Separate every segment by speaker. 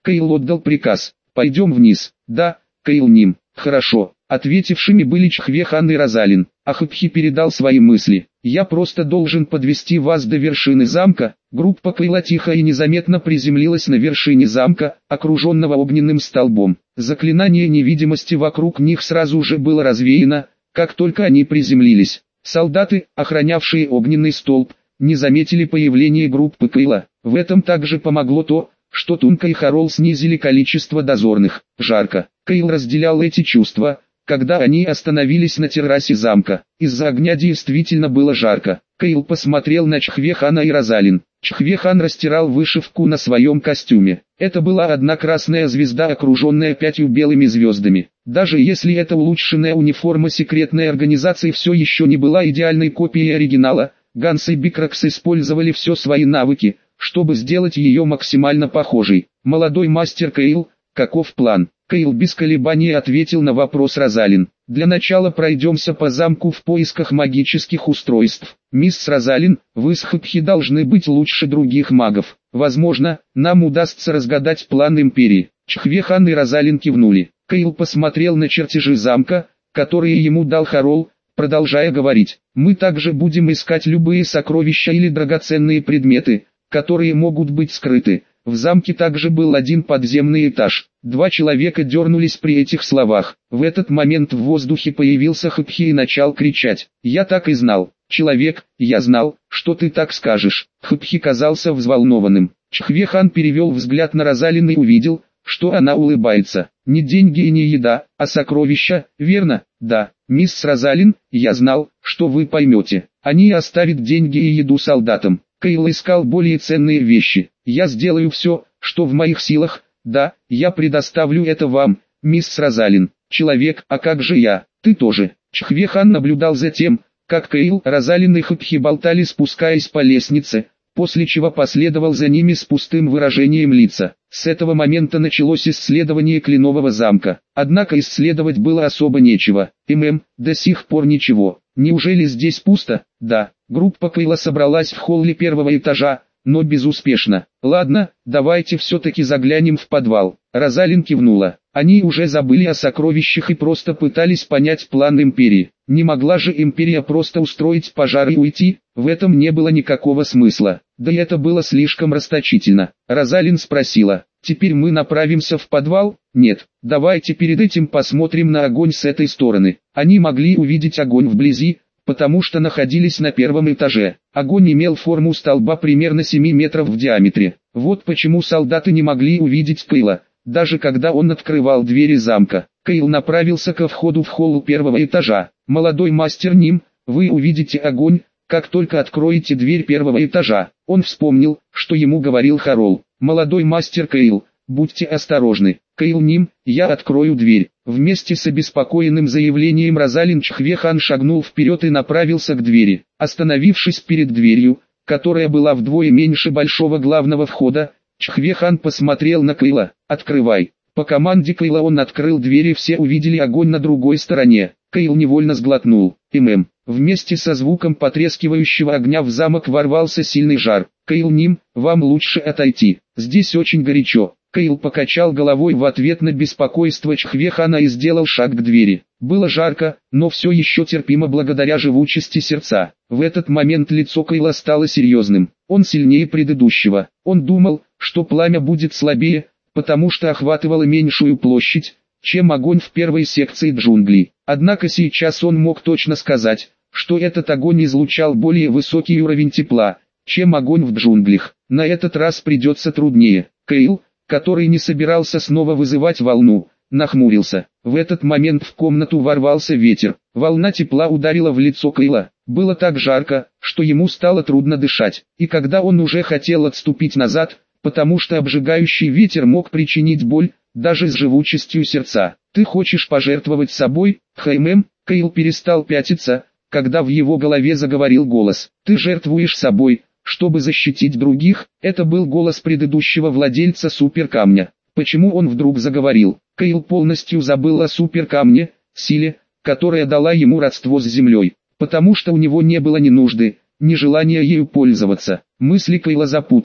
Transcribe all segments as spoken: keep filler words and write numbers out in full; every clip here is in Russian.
Speaker 1: Кейл отдал приказ. «Пойдем вниз». «Да, Кейл Ним». «Хорошо». Ответившими были Чхвехан и Розалин. А Хапхи передал свои мысли. «Я просто должен подвести вас до вершины замка». Группа Кейла тихо и незаметно приземлилась на вершине замка, окруженного огненным столбом. Заклинание невидимости вокруг них сразу же было развеяно, как только они приземлились. Солдаты, охранявшие огненный столб, не заметили появления группы Кейла. В этом также помогло то, что Тунка и Харол снизили количество дозорных. Жарко. Кейл разделял эти чувства, когда они остановились на террасе замка. Из-за огня действительно было жарко. Кейл посмотрел на Чхвехана и Розалин. Чхвехан растирал вышивку на своем костюме. Это была одна красная звезда, окруженная пятью белыми звездами. Даже если эта улучшенная униформа секретной организации все еще не была идеальной копией оригинала, Ганс и Бикракс использовали все свои навыки, чтобы сделать ее максимально похожей. «Молодой мастер Кейл, каков план?» Кейл без колебаний ответил на вопрос Розалин. «Для начала пройдемся по замку в поисках магических устройств. Мисс Розалин, вы с Хапхи должны быть лучше других магов. Возможно, нам удастся разгадать план Империи». Чхвехан и Розалин кивнули. Кейл посмотрел на чертежи замка, которые ему дал Харол, продолжая говорить. «Мы также будем искать любые сокровища или драгоценные предметы, которые могут быть скрыты». В замке также был один подземный этаж. Два человека дернулись при этих словах. В этот момент в воздухе появился Хапхи и начал кричать. «Я так и знал. Человек, я знал, что ты так скажешь». Хапхи казался взволнованным. Чхвехан перевел взгляд на Розалин и увидел, что она улыбается. «Не деньги и не еда, а сокровища, верно?» «Да, мисс Розалин, я знал, что вы поймете. Они оставят деньги и еду солдатам». Кейл искал более ценные вещи. «Я сделаю все, что в моих силах. Да, я предоставлю это вам, мисс Розалин». «Человек, а как же я? Ты тоже». Чхвехан наблюдал за тем, как Кейл, Розалин и Хапхи болтали, спускаясь по лестнице, после чего последовал за ними с пустым выражением лица. С этого момента началось исследование Кленового замка. Однако исследовать было особо нечего. ММ, до сих пор ничего. Неужели здесь пусто? Да. Группа Кейла собралась в холле первого этажа, но безуспешно. «Ладно, давайте все-таки заглянем в подвал». Розалин кивнула. Они уже забыли о сокровищах и просто пытались понять план Империи. Не могла же Империя просто устроить пожар и уйти? В этом не было никакого смысла. Да и это было слишком расточительно. Розалин спросила: «Теперь мы направимся в подвал?» «Нет, давайте перед этим посмотрим на огонь с этой стороны». Они могли увидеть огонь вблизи, потому что находились на первом этаже. Огонь имел форму столба примерно семи метров в диаметре. Вот почему солдаты не могли увидеть Кейла, даже когда он открывал двери замка. Кейл направился ко входу в холл первого этажа. «Молодой мастер Ним, вы увидите огонь, как только откроете дверь первого этажа». Он вспомнил, что ему говорил Харол. «Молодой мастер Кейл, будьте осторожны». «Кейл Ним, я открою дверь». Вместе с обеспокоенным заявлением Розалин Чхвехан шагнул вперед и направился к двери. Остановившись перед дверью, которая была вдвое меньше большого главного входа, Чхвехан посмотрел на Кейла. «Открывай». По команде Кейла он открыл дверь и все увидели огонь на другой стороне. Кейл невольно сглотнул. ММ. Вместе со звуком потрескивающего огня в замок ворвался сильный жар. «Кейл Ним, вам лучше отойти. Здесь очень горячо». Кейл покачал головой в ответ на беспокойство Чхвехана и сделал шаг к двери. Было жарко, но все еще терпимо благодаря живучести сердца. В этот момент лицо Кейла стало серьезным. Он сильнее предыдущего. Он думал, что пламя будет слабее, потому что охватывало меньшую площадь, чем огонь в первой секции джунглей. Однако сейчас он мог точно сказать, что этот огонь излучал более высокий уровень тепла, чем огонь в джунглях. На этот раз придется труднее. Кейл, который не собирался снова вызывать волну, нахмурился. В этот момент в комнату ворвался ветер. Волна тепла ударила в лицо Кейла. Было так жарко, что ему стало трудно дышать. И когда он уже хотел отступить назад, потому что обжигающий ветер мог причинить боль, даже с живучестью сердца. «Ты хочешь пожертвовать собой, Хаймем?» Кейл перестал пятиться, когда в его голове заговорил голос. «Ты жертвуешь собой, чтобы защитить других». Это был голос предыдущего владельца суперкамня. Почему он вдруг заговорил? Кейл полностью забыл о суперкамне, силе, которая дала ему родство с землей. Потому что у него не было ни нужды, ни желания ею пользоваться. Мысли Кейла запутались.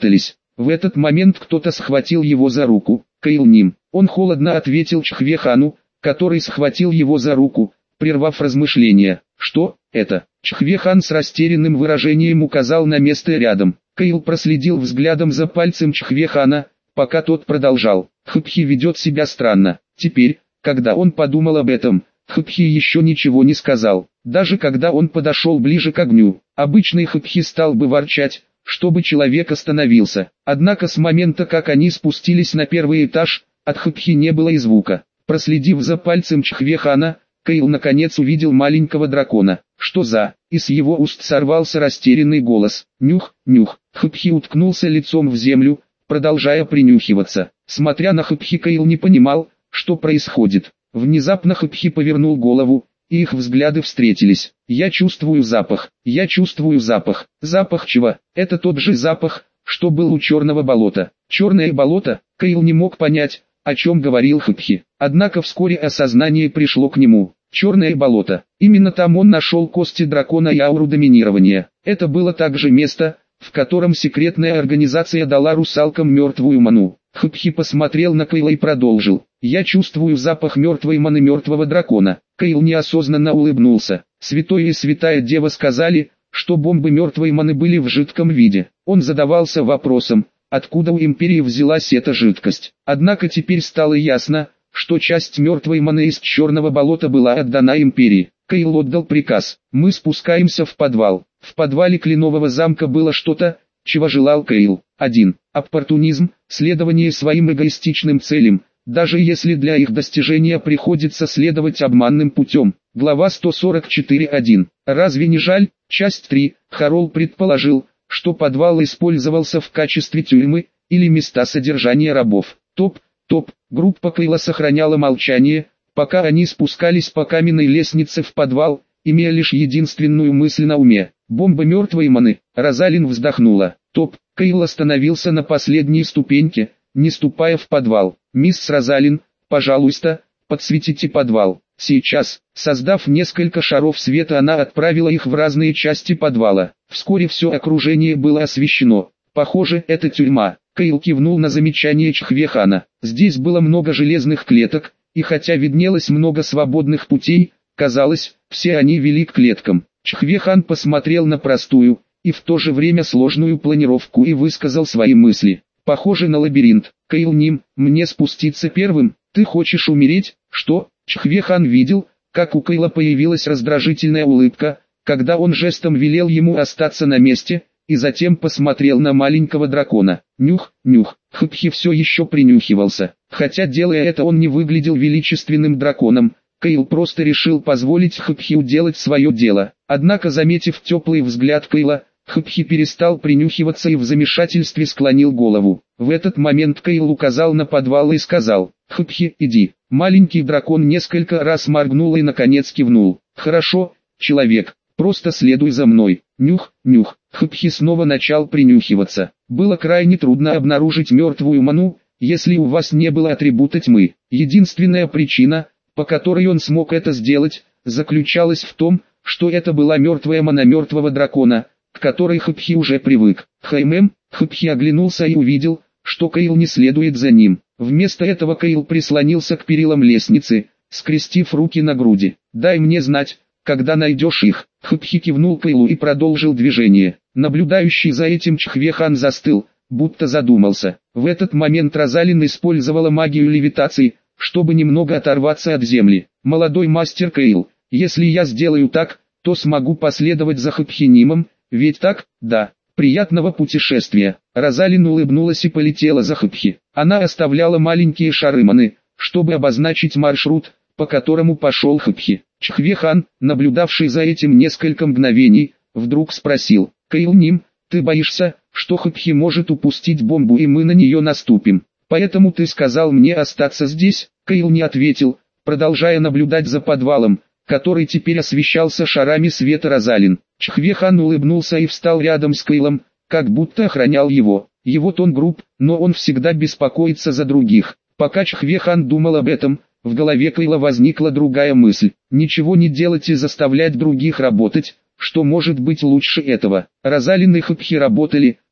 Speaker 1: В этот момент кто-то схватил его за руку. Каил Ним. Он холодно ответил Чхвехану, который схватил его за руку, прервав размышления. Что это? Чхвехан с растерянным выражением указал на место рядом. Каил проследил взглядом за пальцем Чхвехана, пока тот продолжал. Хыпхи ведет себя странно. Теперь, когда он подумал об этом, Хыпхи еще ничего не сказал. Даже когда он подошел ближе к огню, обычный Хыпхи стал бы ворчать, чтобы человек остановился. Однако с момента, как они спустились на первый этаж, от Хыпхи не было и звука. Проследив за пальцем Чхвехана, Каил наконец увидел маленького дракона. Что за? Из его уст сорвался растерянный голос. Нюх, нюх. Хыпхи уткнулся лицом в землю, продолжая принюхиваться. Смотря на Хыпхи, Каил не понимал, что происходит. Внезапно Хыпхи повернул голову, и их взгляды встретились. «Я чувствую запах, я чувствую запах». Запах чего? Это тот же запах, что был у черного болота. Черное болото? Каил не мог понять, о чем говорил Хыпхи. Однако вскоре осознание пришло к нему. Черное болото. Именно там он нашел кости дракона и ауру доминирования. Это было также место, в котором секретная организация дала русалкам мертвую ману. Хыпхи посмотрел на Каила и продолжил. «Я чувствую запах мертвой маны мертвого дракона». Каил неосознанно улыбнулся. Святой и святая дева сказали, что бомбы мертвой маны были в жидком виде. Он задавался вопросом, откуда у империи взялась эта жидкость. Однако теперь стало ясно, что часть мертвой маны из черного болота была отдана империи. Каил отдал приказ. Мы спускаемся в подвал. В подвале кленового замка было что-то, чего желал Каил. один. Оппортунизм, следование своим эгоистичным целям, даже если для их достижения приходится следовать обманным путем. Глава сто сорок четыре точка один. Разве не жаль? Часть три. Харол предположил, что подвал использовался в качестве тюрьмы, или места содержания рабов. Топ, топ. Группа Каила сохраняла молчание, пока они спускались по каменной лестнице в подвал, имея лишь единственную мысль на уме. Бомба мертвой маны. Розалин вздохнула. Топ. Каил остановился на последней ступеньке, не ступая в подвал. «Мисс Розалин, пожалуйста, подсветите подвал». Сейчас, создав несколько шаров света, она отправила их в разные части подвала. Вскоре все окружение было освещено. Похоже, это тюрьма. Каил кивнул на замечание Чхвехана. Здесь было много железных клеток, и хотя виднелось много свободных путей, казалось, все они вели к клеткам. Чхвехан посмотрел на простую, и в то же время сложную планировку и высказал свои мысли. Похоже на лабиринт. Каил Ним, мне спуститься первым? Ты хочешь умереть? Что? Чхвехан видел, как у Каила появилась раздражительная улыбка, когда он жестом велел ему остаться на месте, и затем посмотрел на маленького дракона. Нюх, нюх. Хыпхи все еще принюхивался. Хотя делая это он не выглядел величественным драконом, Каил просто решил позволить Хыпхи делать свое дело. Однако, заметив теплый взгляд Каила, Хыпхи перестал принюхиваться и в замешательстве склонил голову. В этот момент Каил указал на подвал и сказал: «Хыпхи, иди». Маленький дракон несколько раз моргнул и наконец кивнул. «Хорошо, человек, просто следуй за мной». Нюх, нюх. Хыпхи снова начал принюхиваться. Было крайне трудно обнаружить мертвую ману, если у вас не было атрибута тьмы. Единственная причина, по которой он смог это сделать, заключалась в том, что это была мертвая мана мертвого дракона, к которой Хыпхи уже привык. Хаймем, Хыпхи оглянулся и увидел, что Каил не следует за ним. Вместо этого Каил прислонился к перилам лестницы, скрестив руки на груди. «Дай мне знать, когда найдешь их». Хыпхи кивнул Каилу и продолжил движение. Наблюдающий за этим Чхвехан застыл, будто задумался. В этот момент Розалин использовала магию левитации, чтобы немного оторваться от земли. «Молодой мастер Каил, если я сделаю так, то смогу последовать за Хыпхинимом, ведь так?» «Да». «Приятного путешествия». Розалин улыбнулась и полетела за Хыпхи. Она оставляла маленькие шары маны, чтобы обозначить маршрут, по которому пошел Хыпхи. Чхвехан, наблюдавший за этим несколько мгновений, вдруг спросил: «Каил Ним, ты боишься, что Хыпхи может упустить бомбу и мы на нее наступим? Поэтому ты сказал мне остаться здесь?» Каил не ответил, продолжая наблюдать за подвалом, который теперь освещался шарами света Розалин. Чхвехан улыбнулся и встал рядом с Каилом, как будто охранял его. Его тон груб, но он всегда беспокоится за других. Пока Чхвехан думал об этом, в голове Каила возникла другая мысль: ничего не делать и заставлять других работать, что может быть лучше этого. Розалин и Хыпхи работали,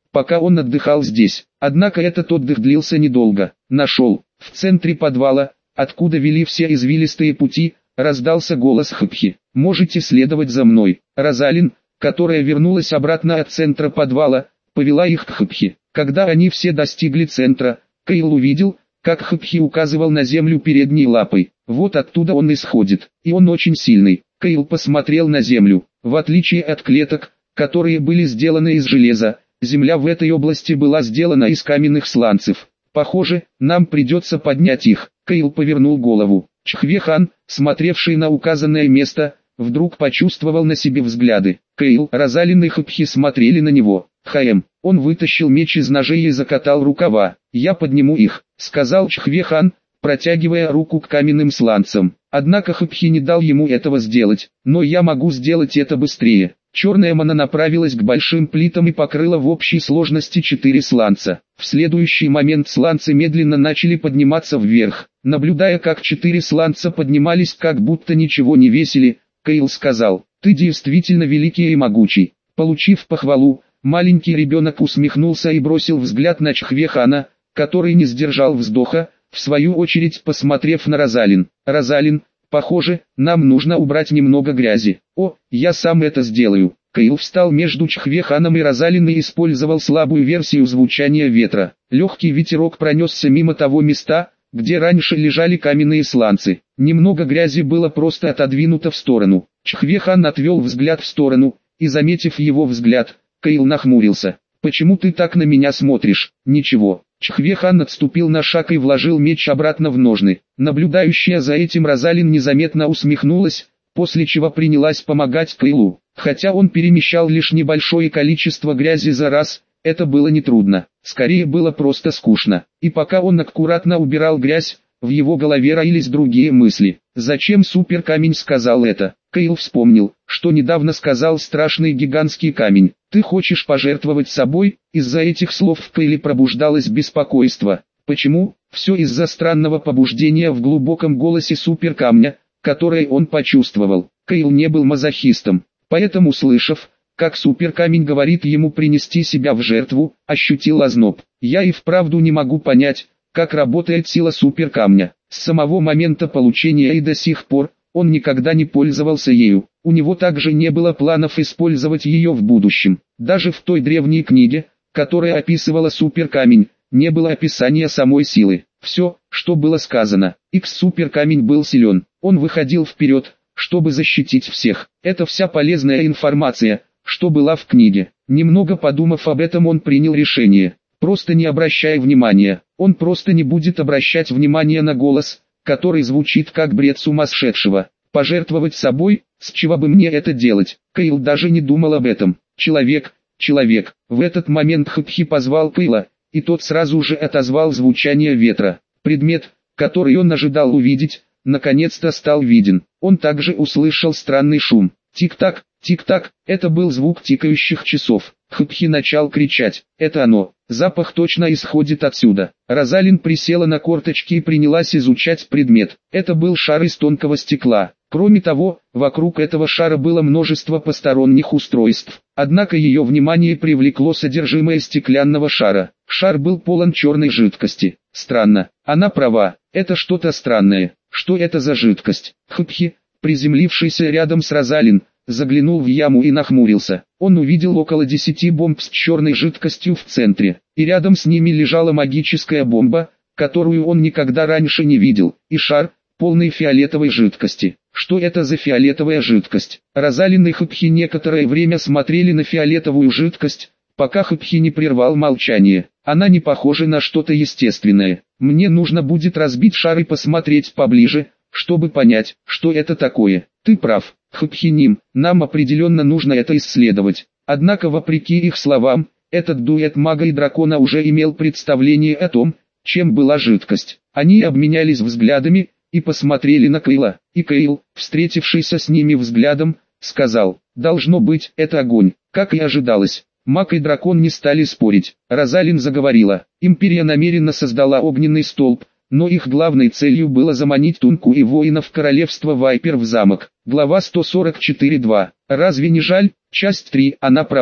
Speaker 1: пока он отдыхал здесь. Однако этот отдых длился недолго. Нашел. В центре подвала, откуда вели все извилистые пути, раздался голос Хопхи. «Можете следовать за мной». Розалин, которая вернулась обратно от центра подвала, повела их к Хопхи. Когда они все достигли центра, Кайл увидел, как Хопхи указывал на землю передней лапой. Вот оттуда он исходит, и он очень сильный. Кайл посмотрел на землю. В отличие от клеток, которые были сделаны из железа, земля в этой области была сделана из каменных сланцев. Похоже, нам придется поднять их. Кайл повернул голову. Чхве-хан, смотревший на указанное место, вдруг почувствовал на себе взгляды. Кайл, Розалин и Хопхи смотрели на него. «Хаэм». Он вытащил меч из ножей и закатал рукава. «Я подниму их», — сказал Чхве-хан, протягивая руку к каменным сланцам. Однако Хопхи не дал ему этого сделать. «Но я могу сделать это быстрее». Черная мана направилась к большим плитам и покрыла в общей сложности четыре сланца. В следующий момент сланцы медленно начали подниматься вверх. Наблюдая, как четыре сланца поднимались, как будто ничего не весили, Кайл сказал: «Ты действительно великий и могучий». Получив похвалу, маленький ребенок усмехнулся и бросил взгляд на Чхве-хана, который не сдержал вздоха, в свою очередь посмотрев на Розалин. «Розалин, похоже, нам нужно убрать немного грязи». «О, я сам это сделаю». Кайл встал между Чхве-ханом и Розалин и использовал слабую версию звучания ветра. Легкий ветерок пронесся мимо того места, где раньше лежали каменные сланцы. Немного грязи было просто отодвинуто в сторону. Чхве-хан отвел взгляд в сторону, и, заметив его взгляд, Кайл нахмурился. «Почему ты так на меня смотришь?» «Ничего». Чхве-хан отступил на шаг и вложил меч обратно в ножны. Наблюдающая за этим Розалин незаметно усмехнулась, после чего принялась помогать Кайлу. Хотя он перемещал лишь небольшое количество грязи за раз, это было нетрудно. Скорее было просто скучно. И пока он аккуратно убирал грязь, в его голове роились другие мысли. Зачем суперкамень сказал это? Кайл вспомнил, что недавно сказал страшный гигантский камень. «Ты хочешь пожертвовать собой?» Из-за этих слов в Кайле пробуждалось беспокойство. Почему? Все из-за странного побуждения в глубоком голосе суперкамня, которое он почувствовал. Кайл не был мазохистом, поэтому, услышав, как суперкамень говорит ему принести себя в жертву, ощутил озноб. «Я и вправду не могу понять, как работает сила суперкамня. С самого момента получения и до сих пор, он никогда не пользовался ею. У него также не было планов использовать ее в будущем. Даже в той древней книге, которая описывала суперкамень, не было описания самой силы. Все, что было сказано, Икс-суперкамень был силен. Он выходил вперед, чтобы защитить всех. Это вся полезная информация, что была в книге. Немного подумав об этом, он принял решение. Просто не обращай внимания. Он просто не будет обращать внимания на голос, который звучит как бред сумасшедшего. Пожертвовать собой, с чего бы мне это делать? Кайл даже не думал об этом. Человек, человек. В этот момент Хопхи позвал Кайла, и тот сразу же отозвал звучание ветра. Предмет, который он ожидал увидеть, наконец-то стал виден. Он также услышал странный шум. Тик-так, тик-так, это был звук тикающих часов. Хопхи начал кричать: «Это оно! Запах точно исходит отсюда!» Розалин присела на корточки и принялась изучать предмет. Это был шар из тонкого стекла. Кроме того, вокруг этого шара было множество посторонних устройств. Однако ее внимание привлекло содержимое стеклянного шара. Шар был полон черной жидкости. Странно, она права, это что-то странное. Что это за жидкость? Хопхи, приземлившийся рядом с Розалин, заглянул в яму и нахмурился. Он увидел около десяти бомб с черной жидкостью в центре, и рядом с ними лежала магическая бомба, которую он никогда раньше не видел, и шар, полный фиолетовой жидкости. Что это за фиолетовая жидкость? Розалин и Хопхи некоторое время смотрели на фиолетовую жидкость, пока Хопхи не прервал молчание. Она не похожа на что-то естественное. Мне нужно будет разбить шар и посмотреть поближе, чтобы понять, что это такое. Ты прав, Хопхи-ним, нам определенно нужно это исследовать. Однако, вопреки их словам, этот дуэт мага и дракона уже имел представление о том, чем была жидкость. Они обменялись взглядами и посмотрели на Кайла, и Кайл, встретившийся с ними взглядом, сказал: «Должно быть, это огонь». Как и ожидалось, маг и дракон не стали спорить. Розалин заговорила: «Империя намеренно создала огненный столб, но их главной целью было заманить Тунку и воинов королевства Вайпер в замок». Глава сто сорок четыре два. Разве не жаль? Часть три. Она права.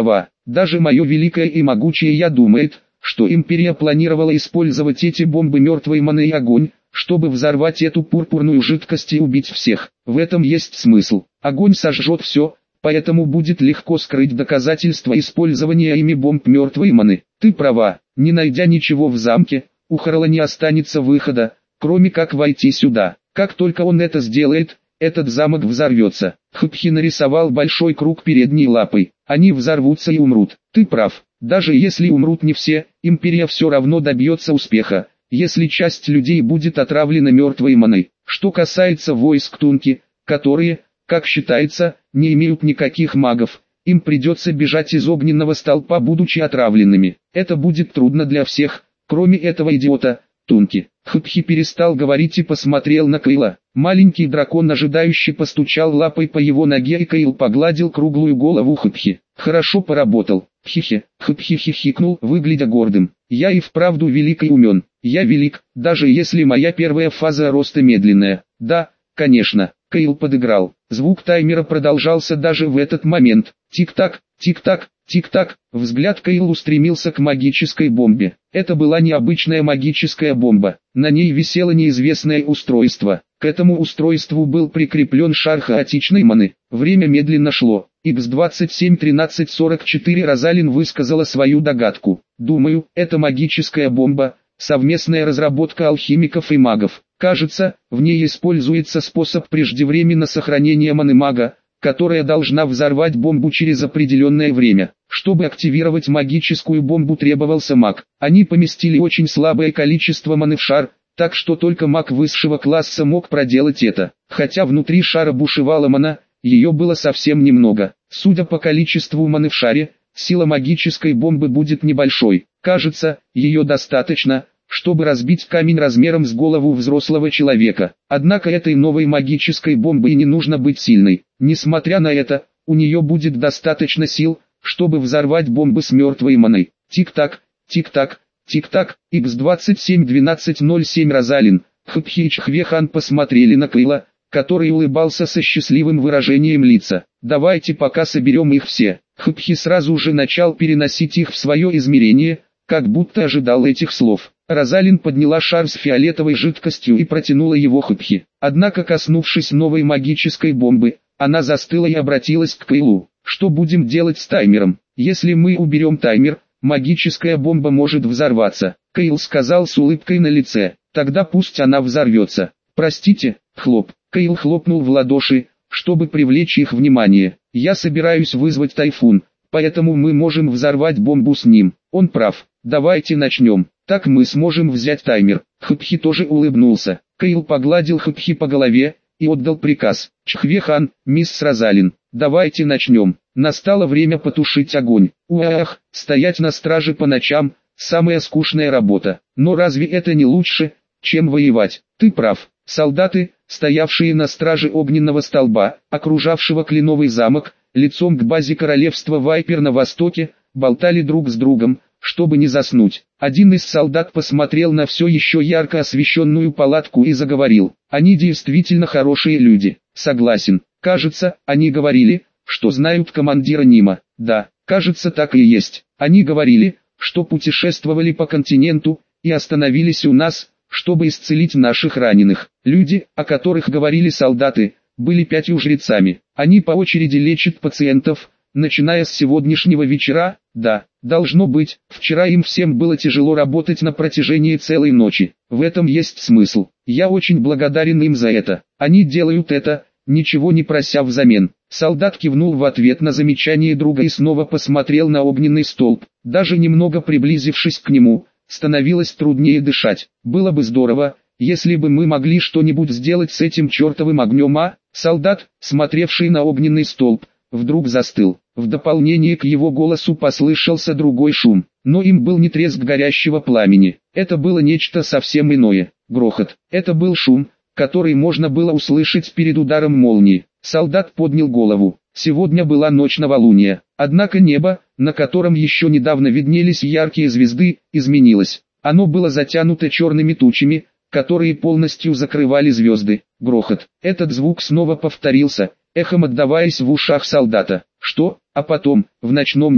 Speaker 1: Даже мое великое и могучее я думает, что империя планировала использовать эти бомбы мертвой маны и огонь, чтобы взорвать эту пурпурную жидкость и убить всех. В этом есть смысл. Огонь сожжет все, поэтому будет легко скрыть доказательства использования ими бомб мертвой маны. Ты права, не найдя ничего в замке, у Харла не останется выхода, кроме как войти сюда. Как только он это сделает, этот замок взорвется. Хупхи нарисовал большой круг передней лапой. Они взорвутся и умрут. Ты прав. Даже если умрут не все, империя все равно добьется успеха, если часть людей будет отравлена мертвой маной. Что касается войск Тунки, которые, как считается, не имеют никаких магов, им придется бежать из огненного столпа, будучи отравленными. Это будет трудно для всех, кроме этого идиота, Тунки. Хупхи перестал говорить и посмотрел на Кейла. Маленький дракон ожидающе постучал лапой по его ноге, и Кейл погладил круглую голову Хупхи. Хорошо поработал. Хихи. Хупхи хихикнул, выглядя гордым. Я и вправду велик и умен. Я велик, даже если моя первая фаза роста медленная. Да, конечно. Кейл подыграл. Звук таймера продолжался даже в этот момент. Тик-так, тик-так, тик-так. Взгляд Кейла устремился к магической бомбе. Это была необычная магическая бомба. На ней висело неизвестное устройство. К этому устройству был прикреплен шар хаотичной маны. Время медленно шло. икс двадцать семь тринадцать сорок четыре Розалин высказала свою догадку. Думаю, это магическая бомба, совместная разработка алхимиков и магов. Кажется, в ней используется способ преждевременно сохранения маны мага, которая должна взорвать бомбу через определенное время. Чтобы активировать магическую бомбу, требовался маг. Они поместили очень слабое количество маны в шар, так что только маг высшего класса мог проделать это. Хотя внутри шара бушевала мана, ее было совсем немного. Судя по количеству маны в шаре, сила магической бомбы будет небольшой. Кажется, ее достаточно, чтобы разбить камень размером с голову взрослого человека. Однако этой новой магической бомбы и не нужно быть сильной. Несмотря на это, у нее будет достаточно сил, чтобы взорвать бомбы с мертвой маной. Тик-так, тик-так, тик-так. икс двадцать семь двенадцать ноль семь Розалин, Хупхи и Чхвехан посмотрели на Кейла, который улыбался со счастливым выражением лица. Давайте пока соберем их все. Хупхи сразу же начал переносить их в свое измерение, как будто ожидал этих слов. Розалин подняла шар с фиолетовой жидкостью и протянула его Хупхи. Однако, коснувшись новой магической бомбы, она застыла и обратилась к Кейлу. Что будем делать с таймером? Если мы уберем таймер, магическая бомба может взорваться. Кейл сказал с улыбкой на лице. Тогда пусть она взорвется. Простите, хлоп. Кейл хлопнул в ладоши, чтобы привлечь их внимание. Я собираюсь вызвать тайфун, поэтому мы можем взорвать бомбу с ним. Он прав. Давайте начнем. Так мы сможем взять таймер. Хупхи тоже улыбнулся. Кейл погладил Хупхи по голове и отдал приказ. Чхвехан, мисс Розалин, давайте начнем. Настало время потушить огонь. Уах, стоять на страже по ночам – самая скучная работа. Но разве это не лучше, чем воевать? Ты прав. Солдаты, стоявшие на страже огненного столба, окружавшего кленовый замок, лицом к базе королевства Вайпер на востоке, болтали друг с другом, чтобы не заснуть. Один из солдат посмотрел на все еще ярко освещенную палатку и заговорил. Они действительно хорошие люди. Согласен. Кажется, они говорили, что знают командира Нима. Да, кажется, так и есть. Они говорили, что путешествовали по континенту и остановились у нас, чтобы исцелить наших раненых. Люди, о которых говорили солдаты, были пятью жрецами. Они по очереди лечат пациентов, начиная с сегодняшнего вечера. Да, должно быть, вчера им всем было тяжело работать на протяжении целой ночи. В этом есть смысл. Я очень благодарен им за это. Они делают это, ничего не прося взамен. Солдат кивнул в ответ на замечание друга и снова посмотрел на огненный столб. Даже немного приблизившись к нему, становилось труднее дышать. Было бы здорово, если бы мы могли что-нибудь сделать с этим чертовым огнем, а? Солдат, смотревший на огненный столб, вдруг застыл. В дополнение к его голосу послышался другой шум, но им был не треск горящего пламени. Это было нечто совсем иное. Грохот. Это был шум, который можно было услышать перед ударом молнии. Солдат поднял голову. Сегодня была ночь новолуния. Однако небо, на котором еще недавно виднелись яркие звезды, изменилось. Оно было затянуто черными тучами, которые полностью закрывали звезды. Грохот. Этот звук снова повторился, эхом отдаваясь в ушах солдата. Что? А потом, в ночном небе,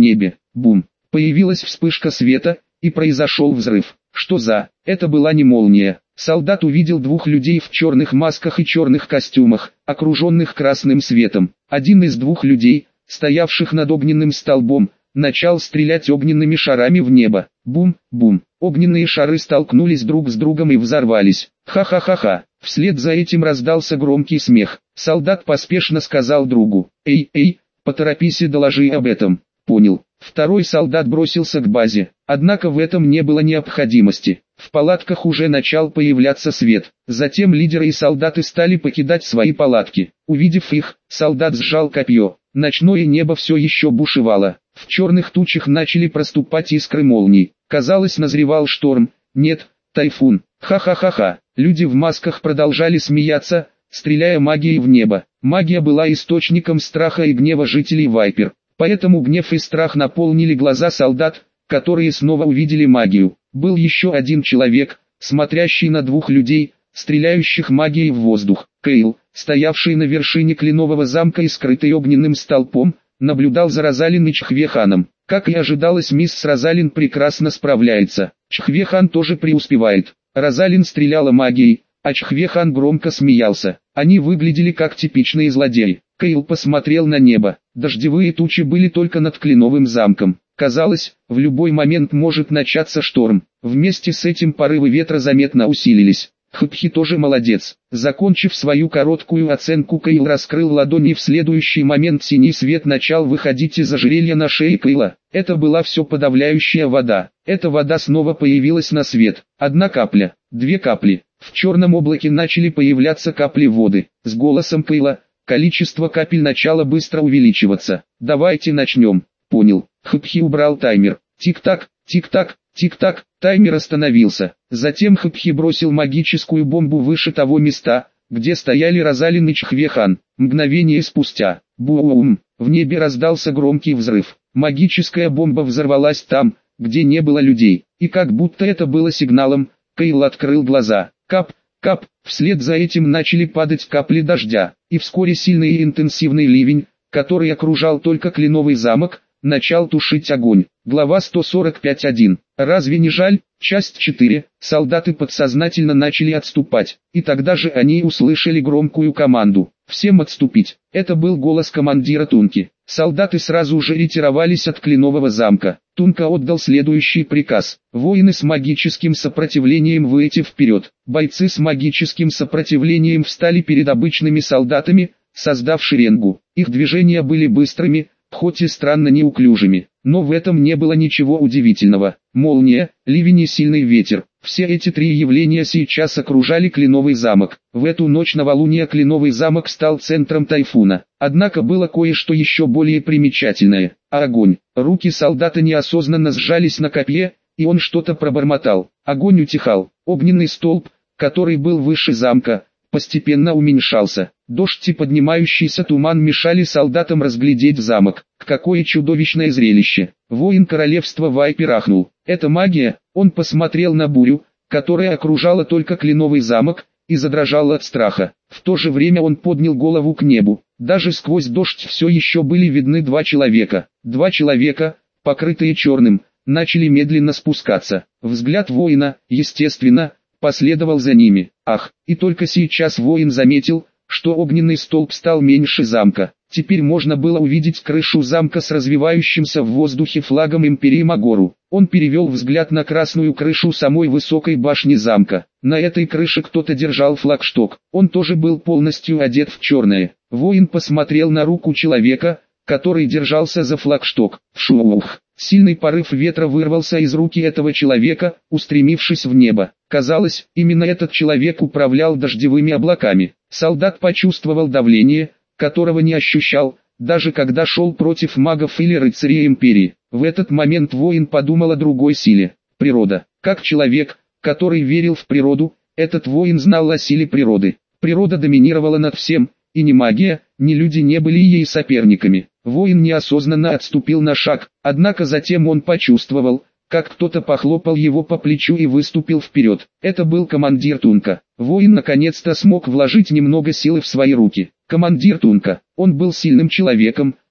Speaker 1: бум. Появилась вспышка света, и произошел взрыв. Что за? Это была не молния. Солдат увидел двух людей в черных масках и черных костюмах, окруженных красным светом. Один из двух людей, стоявших над огненным столбом, начал стрелять огненными шарами в небо. Бум-бум. Огненные шары столкнулись друг с другом и взорвались. Ха-ха-ха-ха. Вслед за этим раздался громкий смех. Солдат поспешно сказал другу: «Эй, эй, поторопись и доложи об этом». «Понял». Второй солдат бросился к базе, однако в этом не было необходимости. В палатках уже начал появляться свет. Затем лидеры и солдаты стали покидать свои палатки. Увидев их, солдат сжал копье. Ночное небо все еще бушевало. В черных тучах начали проступать искры молний. Казалось, назревал шторм. Нет, тайфун. Ха-ха-ха-ха. Люди в масках продолжали смеяться, стреляя магией в небо. Магия была источником страха и гнева жителей Вайпер. Поэтому гнев и страх наполнили глаза солдат, которые снова увидели магию. Был еще один человек, смотрящий на двух людей, стреляющих магией в воздух. Кейл, стоявший на вершине кленового замка и скрытый огненным столпом, наблюдал за Розалин и Чхве-ханом. Как и ожидалось, мисс Розалин прекрасно справляется. Чхве-хан тоже преуспевает. Розалин стреляла магией, а Чхве-хан громко смеялся. Они выглядели как типичные злодеи. Кейл посмотрел на небо. Дождевые тучи были только над кленовым замком. Казалось, в любой момент может начаться шторм. Вместе с этим порывы ветра заметно усилились. Хпхи тоже молодец. Закончив свою короткую оценку, Кейл раскрыл ладони, и в следующий момент синий свет начал выходить из ожерелья на шее Кейла. Это была все подавляющая вода. Эта вода снова появилась на свет. Одна капля, две капли. В черном облаке начали появляться капли воды. С голосом Кейла количество капель начало быстро увеличиваться. «Давайте начнем». «Понял». Хпхи убрал таймер. Тик-так, тик-так, тик-так. Таймер остановился. Затем Хпхи бросил магическую бомбу выше того места, где стояли Розалин и Чхве-хан. Мгновение спустя. Бум! В небе раздался громкий взрыв. Магическая бомба взорвалась там, где не было людей. И как будто это было сигналом, Кейл открыл глаза. Кап, кап. Вслед за этим начали падать капли дождя. И вскоре сильный и интенсивный ливень, который окружал только кленовый замок, начал тушить огонь. Глава сто сорок пять точка один. Разве не жаль? Часть четыре. Солдаты подсознательно начали отступать. И тогда же они услышали громкую команду. Всем отступить. Это был голос командира Тунки. Солдаты сразу же ретировались от кленового замка. Тунка отдал следующий приказ. Воины с магическим сопротивлением выйти вперед. Бойцы с магическим сопротивлением встали перед обычными солдатами, создав шеренгу. Их движения были быстрыми, хоть и странно неуклюжими, но в этом не было ничего удивительного. Молния, ливень и сильный ветер. Все эти три явления сейчас окружали кленовый замок. В эту ночь новолуния кленовый замок стал центром тайфуна. Однако было кое-что еще более примечательное. А огонь. Руки солдата неосознанно сжались на копье, и он что-то пробормотал. Огонь утихал. Огненный столб, который был выше замка, постепенно уменьшался. Дождь и поднимающийся туман мешали солдатам разглядеть замок. Какое чудовищное зрелище! Воин королевства Вайпер ахнул. Это магия. Он посмотрел на бурю, которая окружала только кленовый замок, и задрожал от страха. В то же время он поднял голову к небу. Даже сквозь дождь все еще были видны два человека. Два человека, покрытые черным, начали медленно спускаться. Взгляд воина, естественно, последовал за ними. Ах, и только сейчас воин заметил, что огненный столб стал меньше замка. Теперь можно было увидеть крышу замка с развивающимся в воздухе флагом Империи Магору. Он перевел взгляд на красную крышу самой высокой башни замка. На этой крыше кто-то держал флагшток. Он тоже был полностью одет в черное. Воин посмотрел на руку человека, который держался за флагшток. Шух! Сильный порыв ветра вырвался из руки этого человека, устремившись в небо. Казалось, именно этот человек управлял дождевыми облаками. Солдат почувствовал давление, которого не ощущал, даже когда шел против магов или рыцарей Империи. В этот момент воин подумал о другой силе – природа. Как человек, который верил в природу, этот воин знал о силе природы. Природа доминировала над всем, и ни магия, ни люди не были ей соперниками. Воин неосознанно отступил на шаг, однако затем он почувствовал, как кто-то похлопал его по плечу и выступил вперед. Это был командир Тунка. Воин наконец-то смог вложить немного силы в свои руки. Командир Тунка. Он был сильным человеком,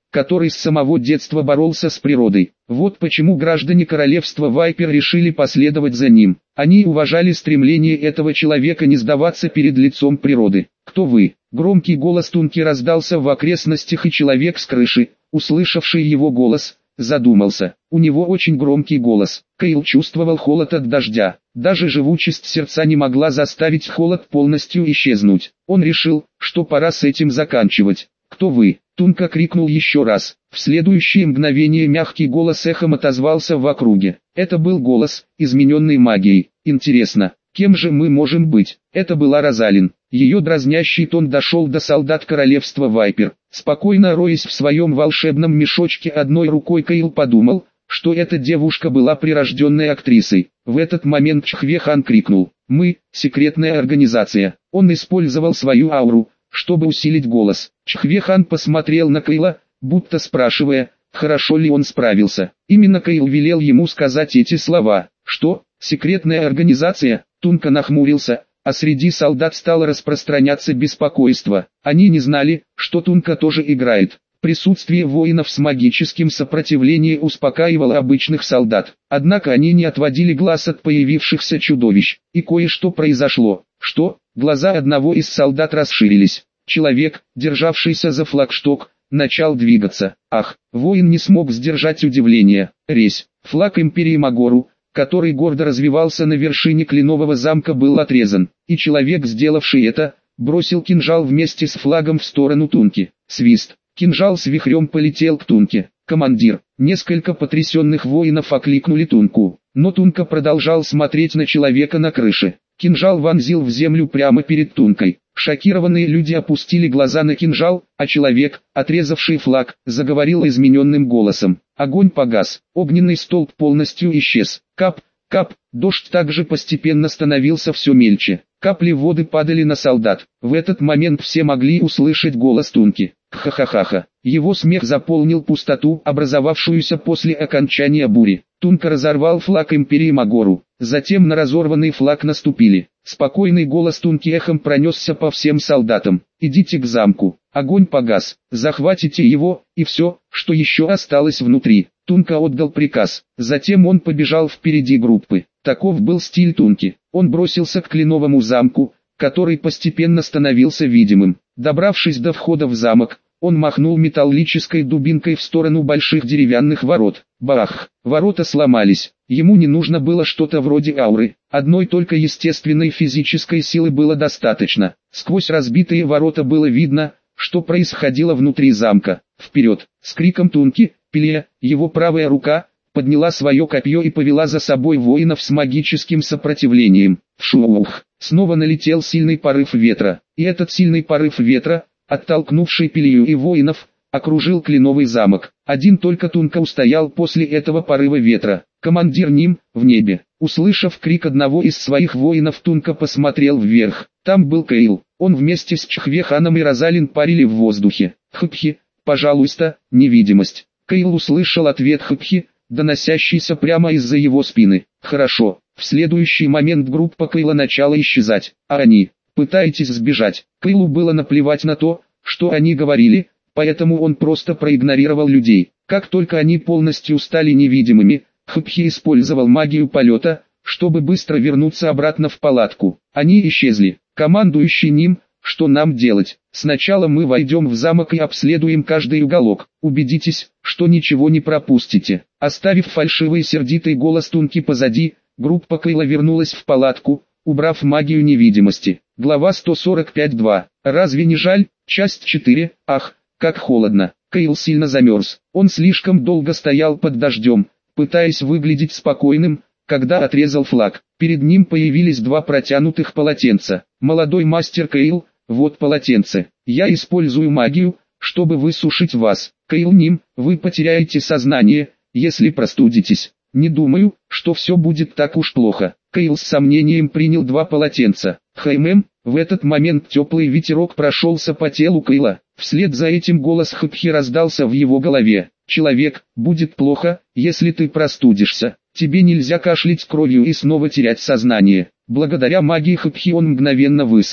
Speaker 1: который с самого детства боролся с природой. Вот почему граждане королевства Вайпер решили последовать за ним. Они уважали стремление этого человека не сдаваться перед лицом природы. «Кто вы?» Громкий голос Тунки раздался в окрестностях, и человек с крыши, услышавший его голос, задумался. У него очень громкий голос. Кайл чувствовал холод от дождя. Даже живучесть сердца не могла заставить холод полностью исчезнуть. Он решил, что пора с этим заканчивать. «Кто вы?» Тунка крикнул еще раз. В следующее мгновение мягкий голос эхом отозвался в округе. Это был голос, измененный магией. Интересно, кем же мы можем быть? Это была Розалин. Ее дразнящий тон дошел до солдат королевства Вайпер. Спокойно роясь в своем волшебном мешочке одной рукой, Кайл подумал, что эта девушка была прирожденной актрисой. В этот момент Чхве-хан крикнул: «Мы – секретная организация». Он использовал свою ауру, чтобы усилить голос. Чхве-хан посмотрел на Кайла, будто спрашивая, хорошо ли он справился. Именно Кайл велел ему сказать эти слова. «Что? Секретная организация?» Тунка нахмурился, а среди солдат стало распространяться беспокойство. Они не знали, что Тунка тоже играет. Присутствие воинов с магическим сопротивлением успокаивало обычных солдат. Однако они не отводили глаз от появившихся чудовищ. И кое-что произошло. Что? Глаза одного из солдат расширились. Человек, державшийся за флагшток, начал двигаться. Ах, воин не смог сдержать удивление. Резь. Флаг империи Магору, который гордо развивался на вершине кленового замка, был отрезан. И человек, сделавший это, бросил кинжал вместе с флагом в сторону Тунки. Свист. Кинжал с вихрем полетел к Тунке. «Командир!» Несколько потрясенных воинов окликнули Тунку. Но Тунка продолжал смотреть на человека на крыше. Кинжал вонзил в землю прямо перед Тункой. Шокированные люди опустили глаза на кинжал, а человек, отрезавший флаг, заговорил измененным голосом. Огонь погас, огненный столб полностью исчез. Кап, кап, дождь также постепенно становился все мельче. Капли воды падали на солдат. В этот момент все могли услышать голос Тунки. Ха-ха-ха-ха. Его смех заполнил пустоту, образовавшуюся после окончания бури. Тунка разорвал флаг империи Магору. Затем на разорванный флаг наступили. Спокойный голос Тунки эхом пронесся по всем солдатам. «Идите к замку. Огонь погас. Захватите его, и все, что еще осталось внутри». Тунка отдал приказ. Затем он побежал впереди группы. Таков был стиль Тунки. Он бросился к кленовому замку, который постепенно становился видимым. Добравшись до входа в замок, он махнул металлической дубинкой в сторону больших деревянных ворот. Бах! Ворота сломались. Ему не нужно было что-то вроде ауры. Одной только естественной физической силы было достаточно. Сквозь разбитые ворота было видно, что происходило внутри замка. Вперед! С криком Тунки, Пеле, его правая рука, подняла свое копье и повела за собой воинов с магическим сопротивлением. Вшух! Снова налетел сильный порыв ветра. И этот сильный порыв ветра, оттолкнувший Пелию и воинов, окружил кленовый замок. Один только Тунка устоял после этого порыва ветра. Командир Ним, в небе. Услышав крик одного из своих воинов, Тунка посмотрел вверх. Там был Кайл. Он вместе с Чхве-ханом и Розалин парили в воздухе. «Хпхи, пожалуйста, невидимость». Кайл услышал ответ Хпхи, доносящийся прямо из-за его спины. «Хорошо». В следующий момент группа Кайла начала исчезать, а они, пытаетесь сбежать. Кайлу было наплевать на то, что они говорили, поэтому он просто проигнорировал людей. Как только они полностью стали невидимыми, Хпхи использовал магию полета, чтобы быстро вернуться обратно в палатку. Они исчезли. Командующий Ним, что нам делать? Сначала мы войдем в замок и обследуем каждый уголок. Убедитесь, что ничего не пропустите. Оставив фальшивый сердитый голос Тунки позади, группа Кайла вернулась в палатку, убрав магию невидимости. Глава сто сорок пять два. Разве не жаль? Часть четыре. Ах, как холодно. Кайл сильно замерз. Он слишком долго стоял под дождем, пытаясь выглядеть спокойным, когда отрезал флаг. Перед ним появились два протянутых полотенца. «Молодой мастер Кайл, вот полотенце. Я использую магию, чтобы высушить вас. Кайл Ним, вы потеряете сознание, если простудитесь. Не думаю, что все будет так уж плохо». Кайл с сомнением принял два полотенца. «Хаймэм». В этот момент теплый ветерок прошелся по телу Кайла. Вслед за этим голос Хпхи раздался в его голове. «Человек, будет плохо, если ты простудишься. Тебе нельзя кашлять кровью и снова терять сознание». Благодаря магии Хпхи он мгновенно высох.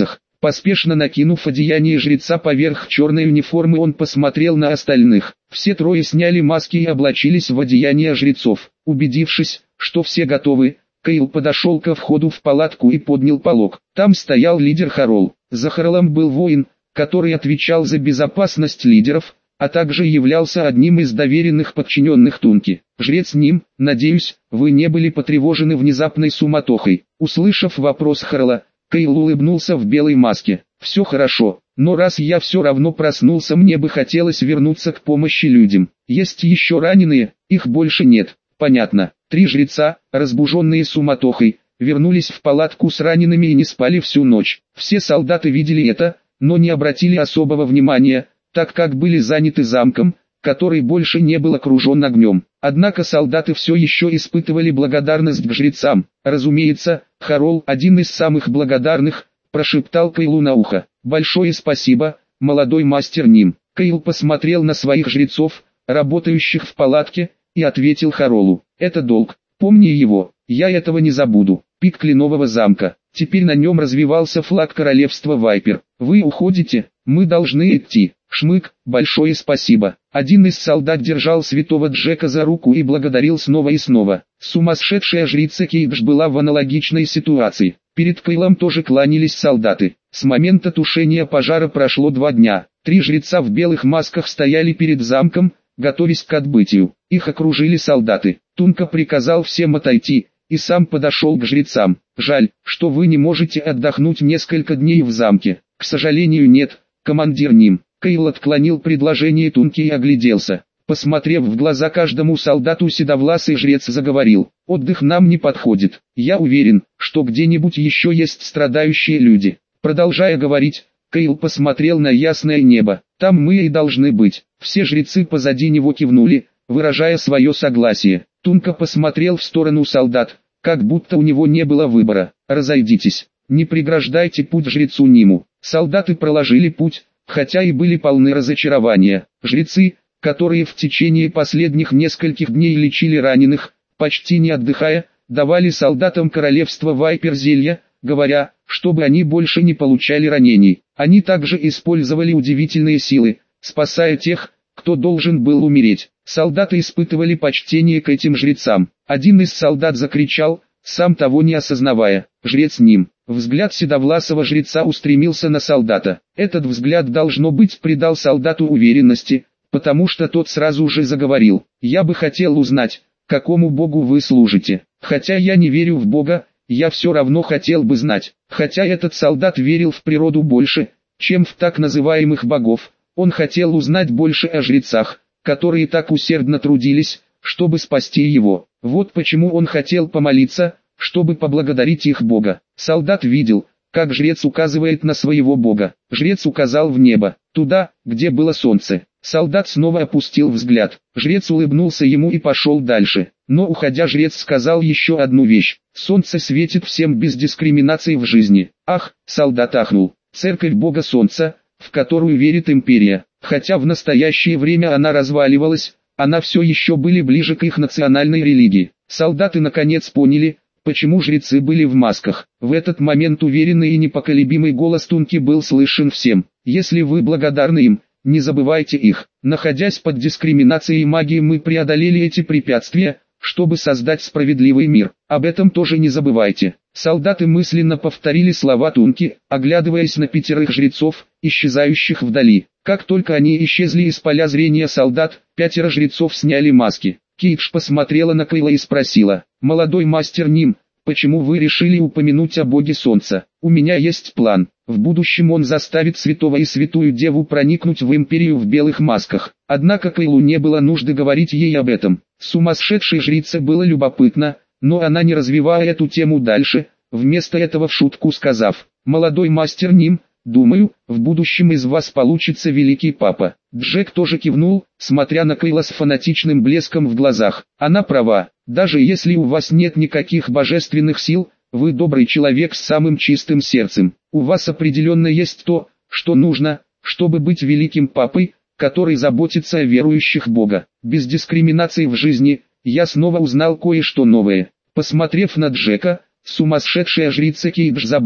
Speaker 1: Поспешно накинув одеяние жреца поверх черной униформы, он посмотрел на остальных. Все трое сняли маски и облачились в одеяния жрецов. Убедившись, что все готовы, Кейл подошел ко входу в палатку и поднял полог. Там стоял лидер Харол. За Харолом был воин, который отвечал за безопасность лидеров, а также являлся одним из доверенных подчиненных Тунки. «Жрец Ним, надеюсь, вы не были потревожены внезапной суматохой». Услышав вопрос Харола, Кейл улыбнулся в белой маске. «Все хорошо, но раз я все равно проснулся, мне бы хотелось вернуться к помощи людям. Есть еще раненые, их больше нет». «Понятно». Три жреца, разбуженные суматохой, вернулись в палатку с ранеными и не спали всю ночь. Все солдаты видели это, но не обратили особого внимания, так как были заняты замком, который больше не был окружен огнем. Однако солдаты все еще испытывали благодарность к жрецам. «Разумеется, Харол, один из самых благодарных», – прошептал Кейлу на ухо. «Большое спасибо, молодой мастер Ним». Кейл посмотрел на своих жрецов, работающих в палатке, и ответил Харолу: «Это долг, помни его, я этого не забуду». Пик Кленового замка. Теперь на нем развивался флаг королевства Вайпер. «Вы уходите? Мы должны идти». Шмык, большое спасибо. Один из солдат держал святого Джека за руку и благодарил снова и снова. Сумасшедшая жрица Кейдж была в аналогичной ситуации. Перед Кейлом тоже кланялись солдаты. С момента тушения пожара прошло два дня. Три жреца в белых масках стояли перед замком, готовясь к отбытию. Их окружили солдаты. Тунка приказал всем отойти, и сам подошел к жрецам. «Жаль, что вы не можете отдохнуть несколько дней в замке». «К сожалению, нет, командир Ним». Кейл отклонил предложение Тунки и огляделся. Посмотрев в глаза каждому солдату, седовласый жрец заговорил: «Отдых нам не подходит. Я уверен, что где-нибудь еще есть страдающие люди». Продолжая говорить, Кейл посмотрел на ясное небо. «Там мы и должны быть». Все жрецы позади него кивнули, выражая свое согласие. Тунка посмотрел в сторону солдат, как будто у него не было выбора. «Разойдитесь, не преграждайте путь жрецу Ниму». Солдаты проложили путь, хотя и были полны разочарования. Жрецы, которые в течение последних нескольких дней лечили раненых, почти не отдыхая, давали солдатам королевства Вайпер зелья, говоря, чтобы они больше не получали ранений. Они также использовали удивительные силы, спасая тех, кто должен был умереть. Солдаты испытывали почтение к этим жрецам. Один из солдат закричал, сам того не осознавая: «Жрец Ним». Взгляд седовласого жреца устремился на солдата. Этот взгляд, должно быть, придал солдату уверенности, потому что тот сразу же заговорил: «Я бы хотел узнать, какому богу вы служите. Хотя я не верю в бога, я все равно хотел бы знать». Хотя этот солдат верил в природу больше, чем в так называемых богов, он хотел узнать больше о жрецах, которые так усердно трудились, чтобы спасти его. Вот почему он хотел помолиться, чтобы поблагодарить их бога. Солдат видел, как жрец указывает на своего бога. Жрец указал в небо, туда, где было солнце. Солдат снова опустил взгляд. Жрец улыбнулся ему и пошел дальше. Но уходя, жрец сказал еще одну вещь: «Солнце светит всем без дискриминации в жизни». «Ах!» — солдат ахнул. Церковь бога солнца, в которую верит империя, хотя в настоящее время она разваливалась, она все еще были ближе к их национальной религии. Солдаты наконец поняли, почему жрецы были в масках. В этот момент уверенный и непоколебимый голос Тунки был слышен всем: «Если вы благодарны им, не забывайте их». Находясь под дискриминацией магии, мы преодолели эти препятствия, чтобы создать справедливый мир. Об этом тоже не забывайте. Солдаты мысленно повторили слова Тунки, оглядываясь на пятерых жрецов, исчезающих вдали. Как только они исчезли из поля зрения солдат, пятеро жрецов сняли маски. Кейдж посмотрела на Кейла и спросила: «Молодой мастер Ним, почему вы решили упомянуть о боге солнца?» «У меня есть план. В будущем он заставит святого и святую деву проникнуть в империю в белых масках». Однако Кейлу не было нужды говорить ей об этом. Сумасшедшей жрице было любопытно, но она не развивала эту тему дальше, вместо этого в шутку сказав: «Молодой мастер Ним, думаю, в будущем из вас получится великий папа». Джек тоже кивнул, смотря на Кейла с фанатичным блеском в глазах. «Она права, даже если у вас нет никаких божественных сил, вы добрый человек с самым чистым сердцем. У вас определенно есть то, что нужно, чтобы быть великим папой, который заботится о верующих Бога». Без дискриминации в жизни, я снова узнал кое-что новое. Посмотрев на Джека, сумасшедшая жрица Кейдж забыла,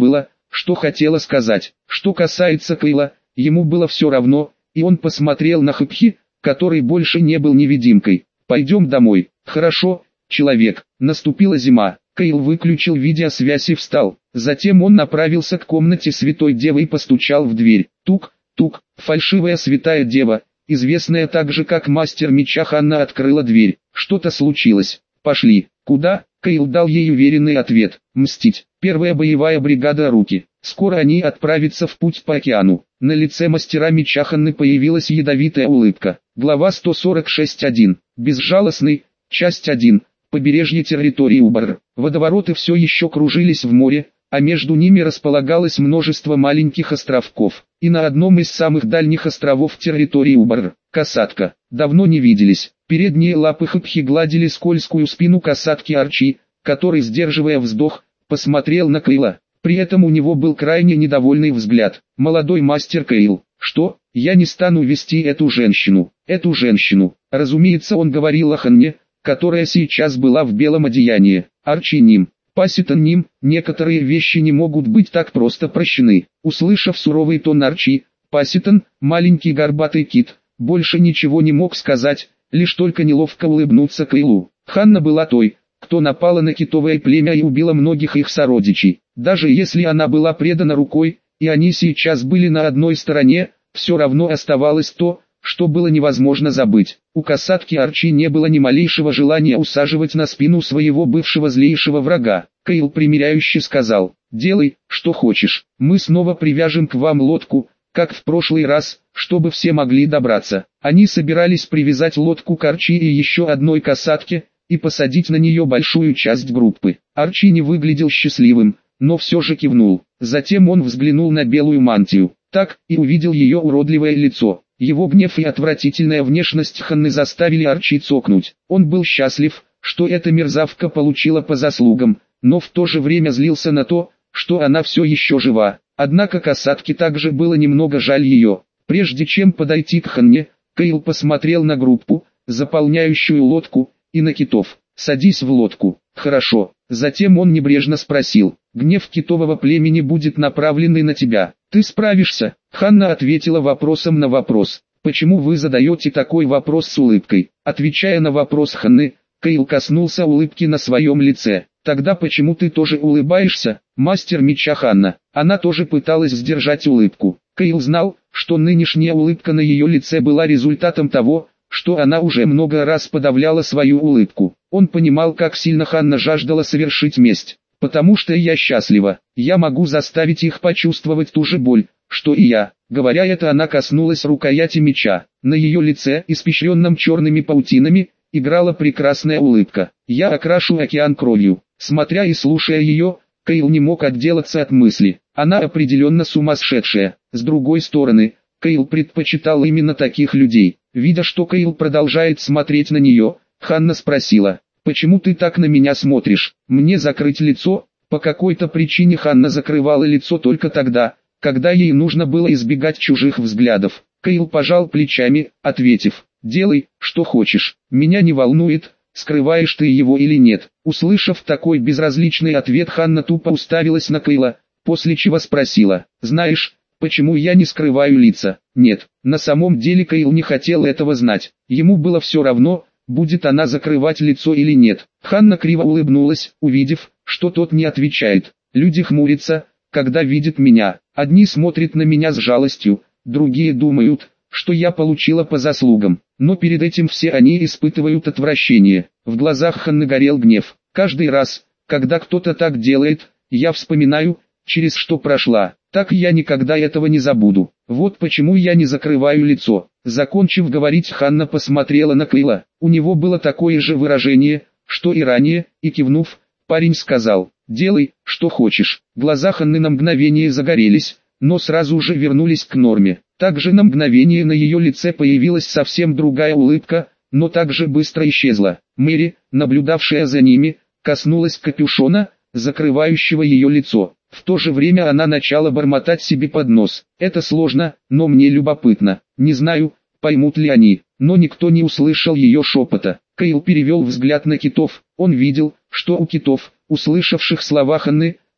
Speaker 1: что хотела сказать. Что касается Кейла, ему было все равно, и он посмотрел на Хэпхи, который больше не был невидимкой. «Пойдем домой». «Хорошо, человек». Наступила зима. Кейл выключил видеосвязь и встал. Затем он направился к комнате Святой Девы и постучал в дверь. Тук, тук, фальшивая Святая Дева, известная также как Мастер Меча Ханна, открыла дверь. «Что-то случилось. Пошли». «Куда?» Кейл дал ей уверенный ответ. «Мстить. Первая боевая бригада руки. Скоро они отправятся в путь по океану». На лице Мастера Меча Ханны появилась ядовитая улыбка. Глава сто сорок шесть один. Безжалостный. Часть один. Побережье территории Убар. Водовороты все еще кружились в море, а между ними располагалось множество маленьких островков. И на одном из самых дальних островов территории Убар, касатка. Давно не виделись. Передние лапы Хэпхи гладили скользкую спину касатки Арчи, который, сдерживая вздох, посмотрел на Кейла. При этом у него был крайне недовольный взгляд. «Молодой мастер Кейл, что? Я не стану вести эту женщину. Эту женщину». Разумеется, он говорил о Ханне, которая сейчас была в белом одеянии. Арчи Ним, Паситон Ним, некоторые вещи не могут быть так просто прощены. Услышав суровый тон Арчи, Паситон, маленький горбатый кит, больше ничего не мог сказать, лишь только неловко улыбнуться Кейлу. Ханна была той, кто напала на китовое племя и убила многих их сородичей. Даже если она была предана рукой, и они сейчас были на одной стороне, все равно оставалось то, что было невозможно забыть. У касатки Арчи не было ни малейшего желания усаживать на спину своего бывшего злейшего врага. Кейл примиряюще сказал: «Делай, что хочешь, мы снова привяжем к вам лодку, как в прошлый раз, чтобы все могли добраться». Они собирались привязать лодку к Арчи и еще одной касатке, и посадить на нее большую часть группы. Арчи не выглядел счастливым, но все же кивнул. Затем он взглянул на белую мантию, так и увидел ее уродливое лицо. Его гнев и отвратительная внешность Ханны заставили Арчи цокнуть. Он был счастлив, что эта мерзавка получила по заслугам, но в то же время злился на то, что она все еще жива. Однако касатке также было немного жаль ее. Прежде чем подойти к Ханне, Кейл посмотрел на группу, заполняющую лодку, и на китов. «Садись в лодку». «Хорошо». Затем он небрежно спросил: «Гнев китового племени будет направлен на тебя. Ты справишься?» Ханна ответила вопросом на вопрос. «Почему вы задаете такой вопрос с улыбкой?» Отвечая на вопрос Ханны, Кейл коснулся улыбки на своем лице. «Тогда почему ты тоже улыбаешься, мастер меча Ханна?» Она тоже пыталась сдержать улыбку. Кейл знал, что нынешняя улыбка на ее лице была результатом того, что она уже много раз подавляла свою улыбку. Он понимал, как сильно Ханна жаждала совершить месть. «Потому что я счастлива, я могу заставить их почувствовать ту же боль, что и я». Говоря это, она коснулась рукояти меча. На ее лице, испещренном черными паутинами, играла прекрасная улыбка. «Я окрашу океан кровью». Смотря и слушая ее, Кейл не мог отделаться от мысли: она определенно сумасшедшая. С другой стороны, Кейл предпочитал именно таких людей. Видя, что Кейл продолжает смотреть на нее, Ханна спросила: «Почему ты так на меня смотришь? Мне закрыть лицо?» По какой-то причине Ханна закрывала лицо только тогда, когда ей нужно было избегать чужих взглядов. Кейл пожал плечами, ответив: «Делай, что хочешь, меня не волнует, скрываешь ты его или нет». Услышав такой безразличный ответ, Ханна тупо уставилась на Кейла, после чего спросила: «Знаешь, почему я не скрываю лица?» Нет, на самом деле Кейл не хотел этого знать. Ему было все равно, будет она закрывать лицо или нет. Ханна криво улыбнулась, увидев, что тот не отвечает. «Люди хмурятся, когда видят меня. Одни смотрят на меня с жалостью, другие думают, что я получила по заслугам. Но перед этим все они испытывают отвращение». В глазах Ханны горел гнев. «Каждый раз, когда кто-то так делает, я вспоминаю, через что прошла. Так я никогда этого не забуду. Вот почему я не закрываю лицо». Закончив говорить, Ханна посмотрела на Кейла. У него было такое же выражение, что и ранее, и кивнув, парень сказал: «Делай, что хочешь». Глаза Ханны на мгновение загорелись, но сразу же вернулись к норме. Также на мгновение на ее лице появилась совсем другая улыбка, но также быстро исчезла. Мэри, наблюдавшая за ними, коснулась капюшона, закрывающего ее лицо. В то же время она начала бормотать себе под нос: «Это сложно, но мне любопытно. Не знаю, поймут ли они». Но никто не услышал ее шепота. Кейл перевел взгляд на китов. Он видел, что у китов, услышавших слова Ханны,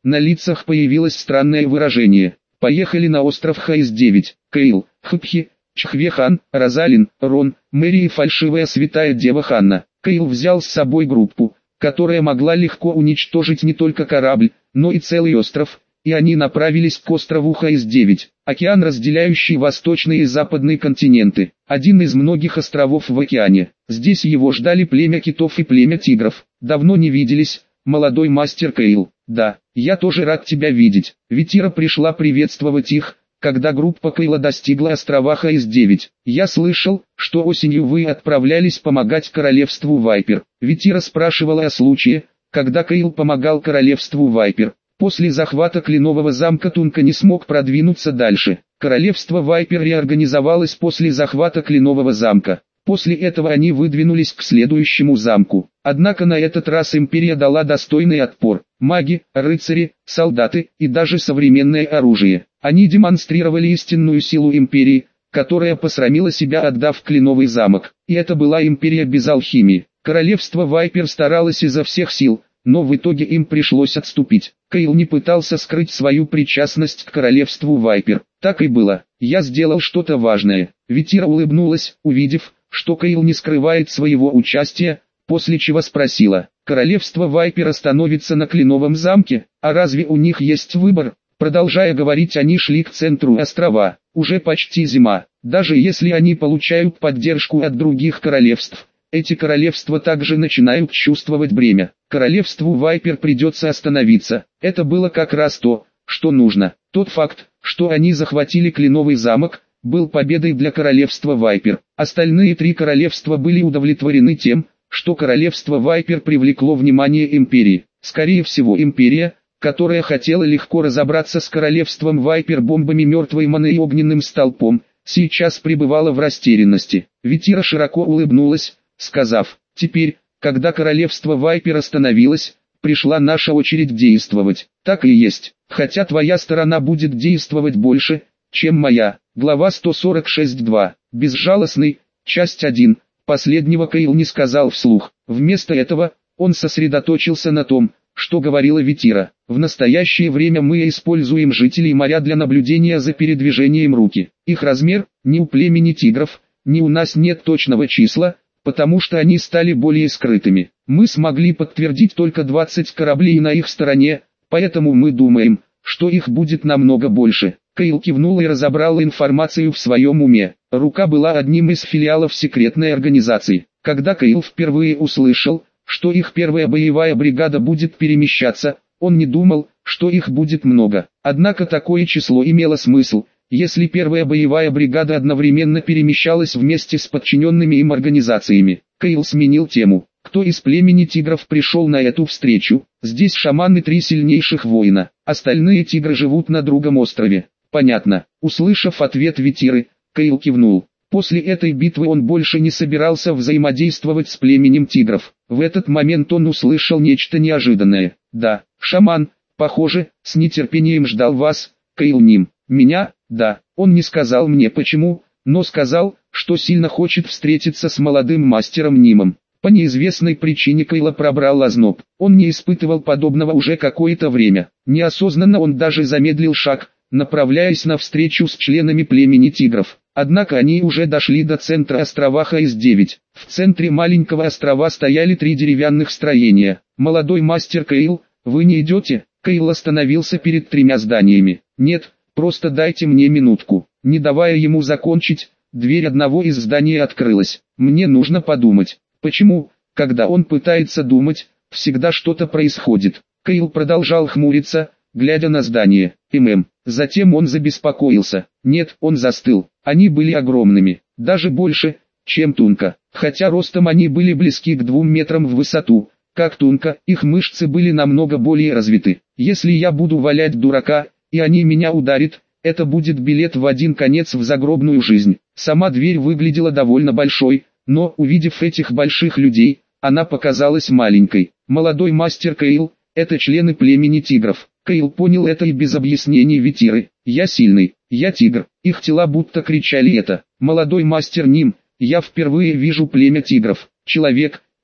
Speaker 1: На лицах появилось странное выражение. Поехали на остров Хайс девять. Кейл, Хпхи, Чхвехан, Розалин, Рон, Мэри и фальшивая святая дева Ханна. Кейл взял с собой группу, которая могла легко уничтожить не только корабль, но и целый остров, и они направились к острову Хайс девять, океан, разделяющий восточный и западный континенты, один из многих островов в океане. Здесь его ждали племя китов и племя тигров. Давно не виделись, молодой мастер Кейл. Да, я тоже рад тебя видеть. Витира пришла приветствовать их, когда группа Кейла достигла острова Хайс девять. Я слышал, что осенью вы отправлялись помогать королевству Вайпер. Витира спрашивала о случае, когда Кейл помогал королевству Вайпер. После захвата Кленового замка Тунка не смог продвинуться дальше. Королевство Вайпер реорганизовалось после захвата Кленового замка. После этого они выдвинулись к следующему замку. Однако на этот раз империя дала достойный отпор. Маги, рыцари, солдаты и даже современное оружие. Они демонстрировали истинную силу империи, которая посрамила себя, отдав Кленовый замок. И это была империя без алхимии. Королевство Вайпер старалось изо всех сил, но в итоге им пришлось отступить. Кейл не пытался скрыть свою причастность к королевству Вайпер. Так и было. Я сделал что-то важное. Витира улыбнулась, увидев, что Кейл не скрывает своего участия, после чего спросила: королевство Вайпер остановится на Кленовом замке, а разве у них есть выбор? Продолжая говорить, они шли к центру острова. Уже почти зима. Даже если они получают поддержку от других королевств, эти королевства также начинают чувствовать бремя. Королевству Вайпер придется остановиться. Это было как раз то, что нужно. Тот факт, что они захватили Кленовый замок, был победой для королевства Вайпер. Остальные три королевства были удовлетворены тем, что королевство Вайпер привлекло внимание империи. Скорее всего, империя, которая хотела легко разобраться с королевством Вайпер бомбами мертвой маны и огненным столпом, сейчас пребывала в растерянности. Витира широко улыбнулась, сказав: теперь, когда королевство Вайпер остановилось, пришла наша очередь действовать. Так и есть, хотя твоя сторона будет действовать больше, чем моя. Глава сто сорок шесть два. Безжалостный, часть один. Последнего Кейл не сказал вслух. Вместо этого, он сосредоточился на том, что говорила Витира. В настоящее время мы используем жителей моря для наблюдения за передвижением руки. Их размер, ни у племени тигров, ни у нас нет точного числа, потому что они стали более скрытыми. Мы смогли подтвердить только двадцать кораблей на их стороне, поэтому мы думаем, что их будет намного больше. Кейл кивнул и разобрал информацию в своем уме. Рука была одним из филиалов секретной организации. Когда Кейл впервые услышал, что их первая боевая бригада будет перемещаться, он не думал, что их будет много. Однако такое число имело смысл, если первая боевая бригада одновременно перемещалась вместе с подчиненными им организациями. Кейл сменил тему. Кто из племени тигров пришел на эту встречу? Здесь шаманы, три сильнейших воина. Остальные тигры живут на другом острове. Понятно. Услышав ответ Витиры, Кейл кивнул. После этой битвы он больше не собирался взаимодействовать с племенем тигров. В этот момент он услышал нечто неожиданное. Да, шаман, похоже, с нетерпением ждал вас, Кейл Ним. Меня? Да. Он не сказал мне почему, но сказал, что сильно хочет встретиться с молодым мастером Нимом. По неизвестной причине Кейла пробрал озноб. Он не испытывал подобного уже какое-то время. Неосознанно он даже замедлил шаг, направляясь на встречу с членами племени тигров. Однако они уже дошли до центра острова Хайс девять. В центре маленького острова стояли три деревянных строения. «Молодой мастер Кейл, вы не идете?» Кейл остановился перед тремя зданиями. «Нет, просто дайте мне минутку». Не давая ему закончить, дверь одного из зданий открылась. «Мне нужно подумать». Почему, когда он пытается думать, всегда что-то происходит? Кейл продолжал хмуриться, глядя на здание. ММ. Затем он забеспокоился. Нет, он застыл. Они были огромными, даже больше, чем Тунка. Хотя ростом они были близки к двум метрам в высоту, как Тунка, их мышцы были намного более развиты. Если я буду валять дурака, и они меня ударят, это будет билет в один конец в загробную жизнь. Сама дверь выглядела довольно большой, но, увидев этих больших людей, она показалась маленькой. Молодой мастер Кейл, это члены племени тигров. Кейл понял это и без объяснений Витиры. Я сильный, я тигр. Их тела будто кричали это. Молодой мастер Ним, я впервые вижу племя тигров. Человек,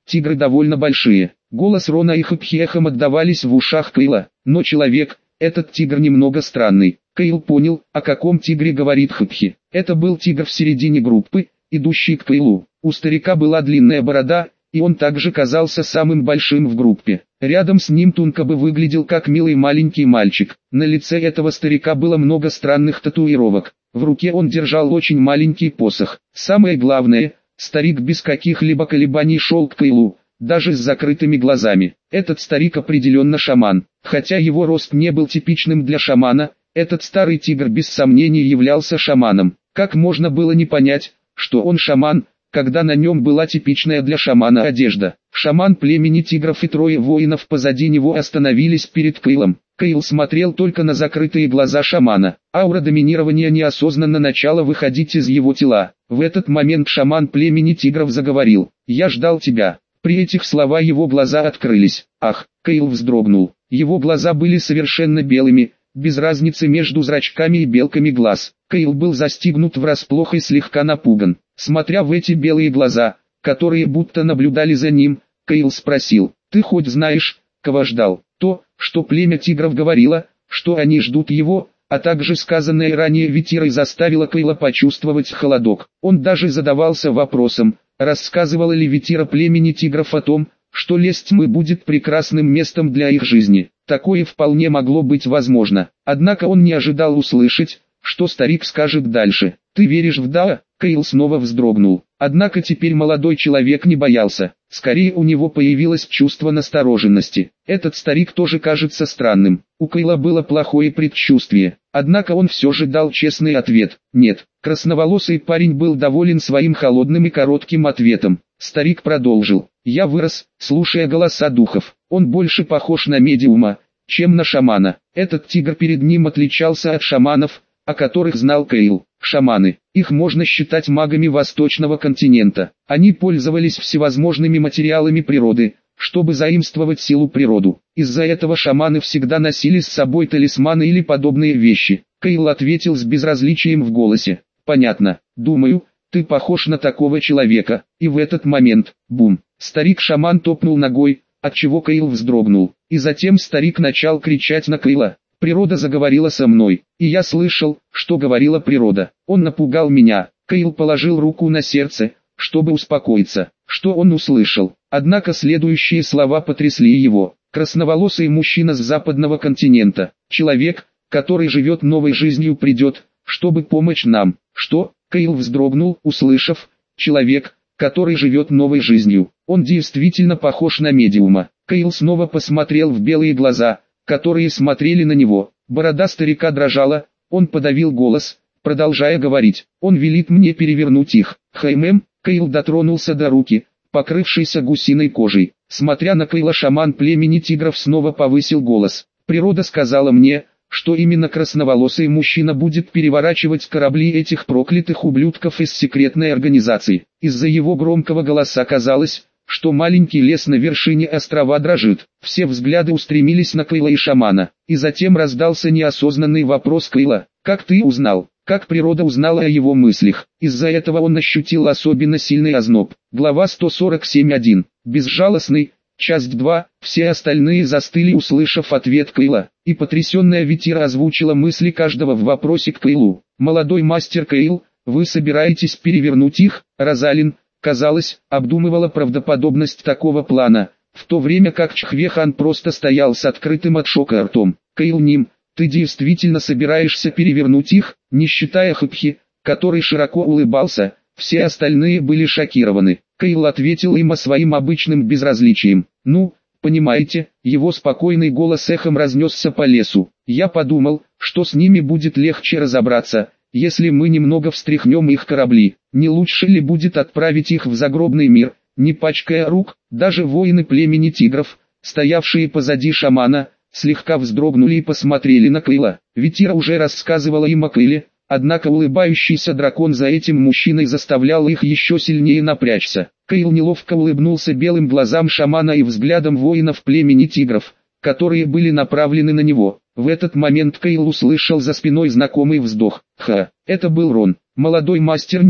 Speaker 1: тигры довольно большие. Голос Рона и Хопхи эхом отдавались в ушах Кейла. Но человек, этот тигр немного странный. Кейл понял, о каком тигре говорит Хопхи. Это был тигр в середине группы, идущий к Кейлу. У старика была длинная борода, и он также казался самым большим в группе. Рядом с ним Тункабы выглядел как милый маленький мальчик. На лице этого старика было много странных татуировок. В руке он держал очень маленький посох. Самое главное, старик без каких-либо колебаний шел к Кейлу, даже с закрытыми глазами. Этот старик определенно шаман. Хотя его рост не был типичным для шамана, этот старый тигр без сомнений являлся шаманом. Как можно было не понять, что он шаман, когда на нем была типичная для шамана одежда? Шаман племени тигров и трое воинов позади него остановились перед Кейлом. Кейл смотрел только на закрытые глаза шамана. Аура доминирования неосознанно начала выходить из его тела. В этот момент шаман племени тигров заговорил. «Я ждал тебя». При этих словах его глаза открылись. Ах, Кейл вздрогнул. Его глаза были совершенно белыми, без разницы между зрачками и белками глаз. Кейл был застигнут врасплох и слегка напуган. Смотря в эти белые глаза, которые будто наблюдали за ним, Кейл спросил: «Ты хоть знаешь, кого ждал?» То, что племя тигров говорило, что они ждут его, а также сказанное ранее Витирой, заставило Кейла почувствовать холодок. Он даже задавался вопросом, рассказывала ли Витира племени тигров о том, что лес тьмы будет прекрасным местом для их жизни. Такое вполне могло быть возможно. Однако он не ожидал услышать, что старик скажет дальше. «Ты веришь в Дао?» Кейл снова вздрогнул. Однако теперь молодой человек не боялся. Скорее у него появилось чувство настороженности. Этот старик тоже кажется странным. У Кейла было плохое предчувствие. Однако он все же дал честный ответ. Нет. Красноволосый парень был доволен своим холодным и коротким ответом. Старик продолжил. «Я вырос, слушая голоса духов. Он больше похож на медиума, чем на шамана. Этот тигр перед ним отличался от шаманов, о которых знал Кейл. Шаманы, их можно считать магами восточного континента. Они пользовались всевозможными материалами природы, чтобы заимствовать силу природу. Из-за этого шаманы всегда носили с собой талисманы или подобные вещи». Кейл ответил с безразличием в голосе. «Понятно. Думаю, ты похож на такого человека». И в этот момент, бум, старик-шаман топнул ногой, отчего Кейл вздрогнул. И затем старик начал кричать на Кейла. «Природа заговорила со мной, и я слышал, что говорила природа. Он напугал меня». Кейл положил руку на сердце, чтобы успокоиться. Что он услышал? Однако следующие слова потрясли его. «Красноволосый мужчина с западного континента. Человек, который живет новой жизнью, придет, чтобы помочь нам». Что? Кейл вздрогнул, услышав «человек, который живет новой жизнью». Он действительно похож на медиума. Кейл снова посмотрел в белые глаза, которые смотрели на него. Борода старика дрожала, он подавил голос, продолжая говорить. «Он велит мне перевернуть их». «Хаймем», Кейл дотронулся до руки, покрывшейся гусиной кожей. Смотря на Кейла, шаман племени тигров снова повысил голос. «Природа сказала мне, что именно красноволосый мужчина будет переворачивать корабли этих проклятых ублюдков из секретной организации». Из-за его громкого голоса казалось, что маленький лес на вершине острова дрожит. Все взгляды устремились на Кейла и шамана. И затем раздался неосознанный вопрос Кейла. «Как ты узнал?» Как природа узнала о его мыслях. Из-за этого он ощутил особенно сильный озноб. Глава сто сорок семь один. Безжалостный. Часть два. Все остальные застыли, услышав ответ Кейла. И потрясенная Витира озвучила мысли каждого в вопросе к Кейлу. «Молодой мастер Кейл, вы собираетесь перевернуть их?» Розалин, казалось, обдумывала правдоподобность такого плана, в то время как Чхвехан просто стоял с открытым от шока ртом. «Кейл Ним, ты действительно собираешься перевернуть их?» Не считая Хопхи, который широко улыбался, все остальные были шокированы. Кейл ответил им своим обычным безразличием. «Ну, понимаете», его спокойный голос эхом разнесся по лесу. «Я подумал, что с ними будет легче разобраться, если мы немного встряхнем их корабли. Не лучше ли будет отправить их в загробный мир, не пачкая рук?» Даже воины племени тигров, стоявшие позади шамана, слегка вздрогнули и посмотрели на Кейла. Витира уже рассказывала им о Кейле, однако улыбающийся дракон за этим мужчиной заставлял их еще сильнее напрячься. Кейл неловко улыбнулся белым глазам шамана и взглядом воинов племени тигров, которые были направлены на него. В этот момент Кейл услышал за спиной знакомый вздох. Ха, это был Рон. «Молодой мастер Ним,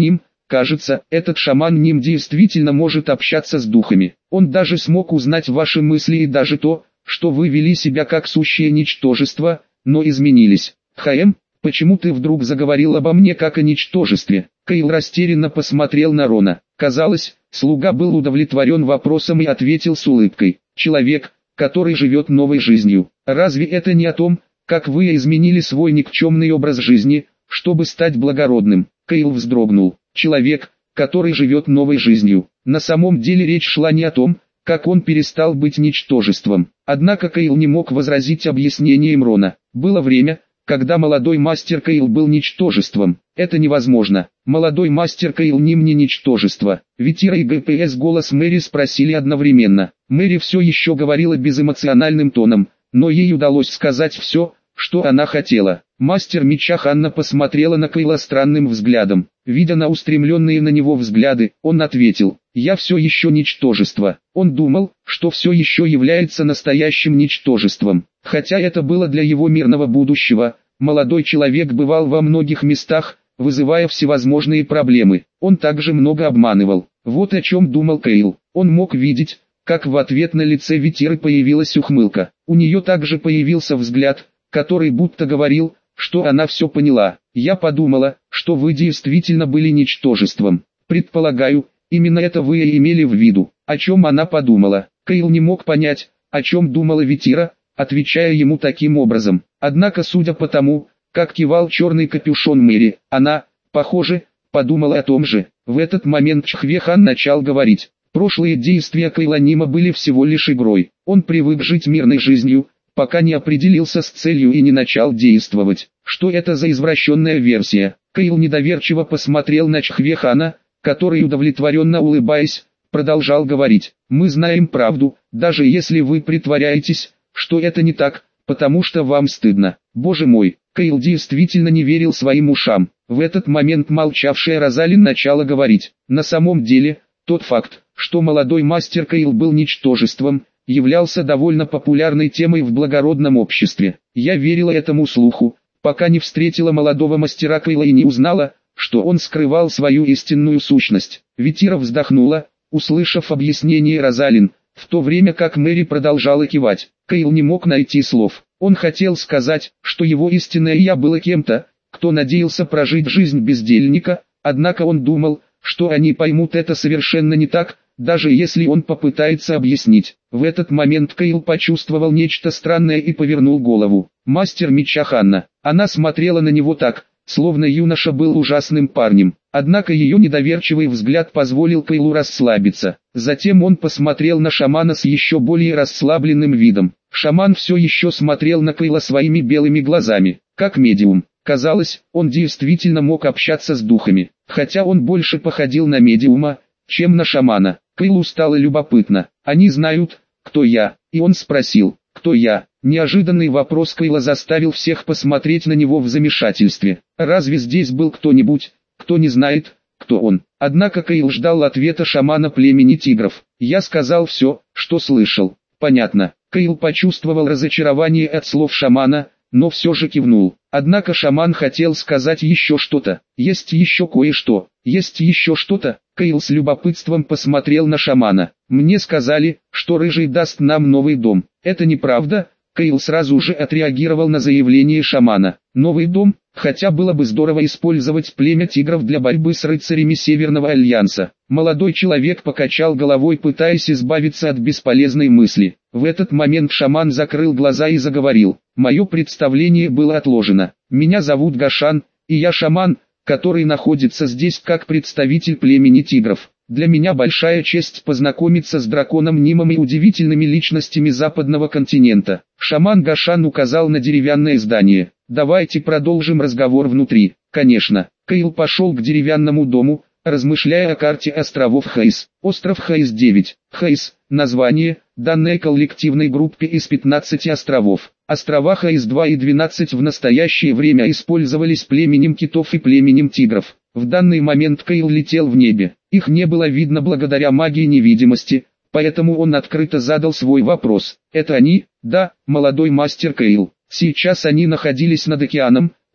Speaker 1: Кажется, этот шаман Ним действительно может общаться с духами. Он даже смог узнать ваши мысли и даже то, что вы вели себя как сущее ничтожество, но изменились. Хаэм, почему ты вдруг заговорил обо мне как о ничтожестве? Кайл растерянно посмотрел на Рона. Казалось, слуга был удовлетворен вопросом и ответил с улыбкой. Человек, который живет новой жизнью. Разве это не о том, как вы изменили свой никчемный образ жизни, чтобы стать благородным? Кайл вздрогнул. Человек, который живет новой жизнью. На самом деле речь шла не о том, как он перестал быть ничтожеством. Однако Кайл не мог возразить объяснениям Рона. Было время, когда молодой мастер Кайл был ничтожеством. Это невозможно. Молодой мастер Кайл Ним не ничтожество. Витира и ГПС голос Мэри спросили одновременно. Мэри все еще говорила безэмоциональным тоном, но ей удалось сказать все, что она хотела. Мастер меча Ханна посмотрела на Кайла странным взглядом. Видя на устремленные на него взгляды, он ответил: «Я все еще ничтожество». Он думал, что все еще является настоящим ничтожеством. Хотя это было для его мирного будущего, молодой человек бывал во многих местах, вызывая всевозможные проблемы. Он также много обманывал. Вот о чем думал Кайл. Он мог видеть, как в ответ на лице Витиры появилась ухмылка. У нее также появился взгляд, который будто говорил, что она все поняла. «Я подумала, что вы действительно были ничтожеством. Предполагаю, именно это вы и имели в виду». О чем она подумала? Кайл не мог понять, о чем думала Витира, отвечая ему таким образом. Однако, судя по тому, как кивал черный капюшон Мэри, она, похоже, подумала о том же. В этот момент Чхвехан начал говорить. Прошлые действия Кайла Нима были всего лишь игрой. Он привык жить мирной жизнью, пока не определился с целью и не начал действовать. Что это за извращенная версия? Кайл недоверчиво посмотрел на Чхвехана, который, удовлетворенно улыбаясь, продолжал говорить. «Мы знаем правду, даже если вы притворяетесь, что это не так, потому что вам стыдно». Боже мой, Кайл действительно не верил своим ушам. В этот момент молчавшая Розалин начала говорить. На самом деле, тот факт, что молодой мастер Кайл был ничтожеством, являлся довольно популярной темой в благородном обществе. Я верила этому слуху, пока не встретила молодого мастера Кайла и не узнала, что он скрывал свою истинную сущность. Витира вздохнула, услышав объяснение Розалин, в то время как Мэри продолжала кивать. Кайл не мог найти слов. Он хотел сказать, что его истинное «я» было кем-то, кто надеялся прожить жизнь бездельника, однако он думал, что они поймут это совершенно не так, даже если он попытается объяснить. В этот момент Кайл почувствовал нечто странное и повернул голову. Мастер меча Ханна. Она смотрела на него так, словно юноша был ужасным парнем. Однако ее недоверчивый взгляд позволил Кайлу расслабиться. Затем он посмотрел на шамана с еще более расслабленным видом. Шаман все еще смотрел на Кайла своими белыми глазами, как медиум. Казалось, он действительно мог общаться с духами, хотя он больше походил на медиума, чем на шамана. Кайлу стало любопытно. «Они знают, кто я?» И он спросил, «Кто я?» Неожиданный вопрос Кайла заставил всех посмотреть на него в замешательстве. Разве здесь был кто-нибудь, кто не знает, кто он? Однако Кайл ждал ответа шамана племени тигров. «Я сказал все, что слышал». «Понятно». Кайл почувствовал разочарование от слов шамана, но все же кивнул. Однако шаман хотел сказать еще что-то. «Есть еще кое-что. Есть еще что-то». Кайл с любопытством посмотрел на шамана. «Мне сказали, что Рыжий даст нам новый дом. Это неправда?» Кайл сразу же отреагировал на заявление шамана. «Новый дом? Хотя было бы здорово использовать племя тигров для борьбы с рыцарями Северного Альянса». Молодой человек покачал головой, пытаясь избавиться от бесполезной мысли. В этот момент шаман закрыл глаза и заговорил. «Мое представление было отложено. Меня зовут Гашан, и я шаман, который находится здесь как представитель племени тигров. Для меня большая честь познакомиться с драконом Нимом и удивительными личностями западного континента». Шаман Гашан указал на деревянное здание. «Давайте продолжим разговор внутри». «Конечно». Кайл пошел к деревянному дому, размышляя о карте островов Хейс. Остров Хейс девять. Хейс – название, данное коллективной группе из пятнадцати островов. Острова Хейс два и двенадцать в настоящее время использовались племенем китов и племенем тигров. В данный момент Кайл летел в небе. Их не было видно благодаря магии невидимости, поэтому он открыто задал свой вопрос. «Это они?» «Да, молодой мастер Кайл». Сейчас они находились над океаном,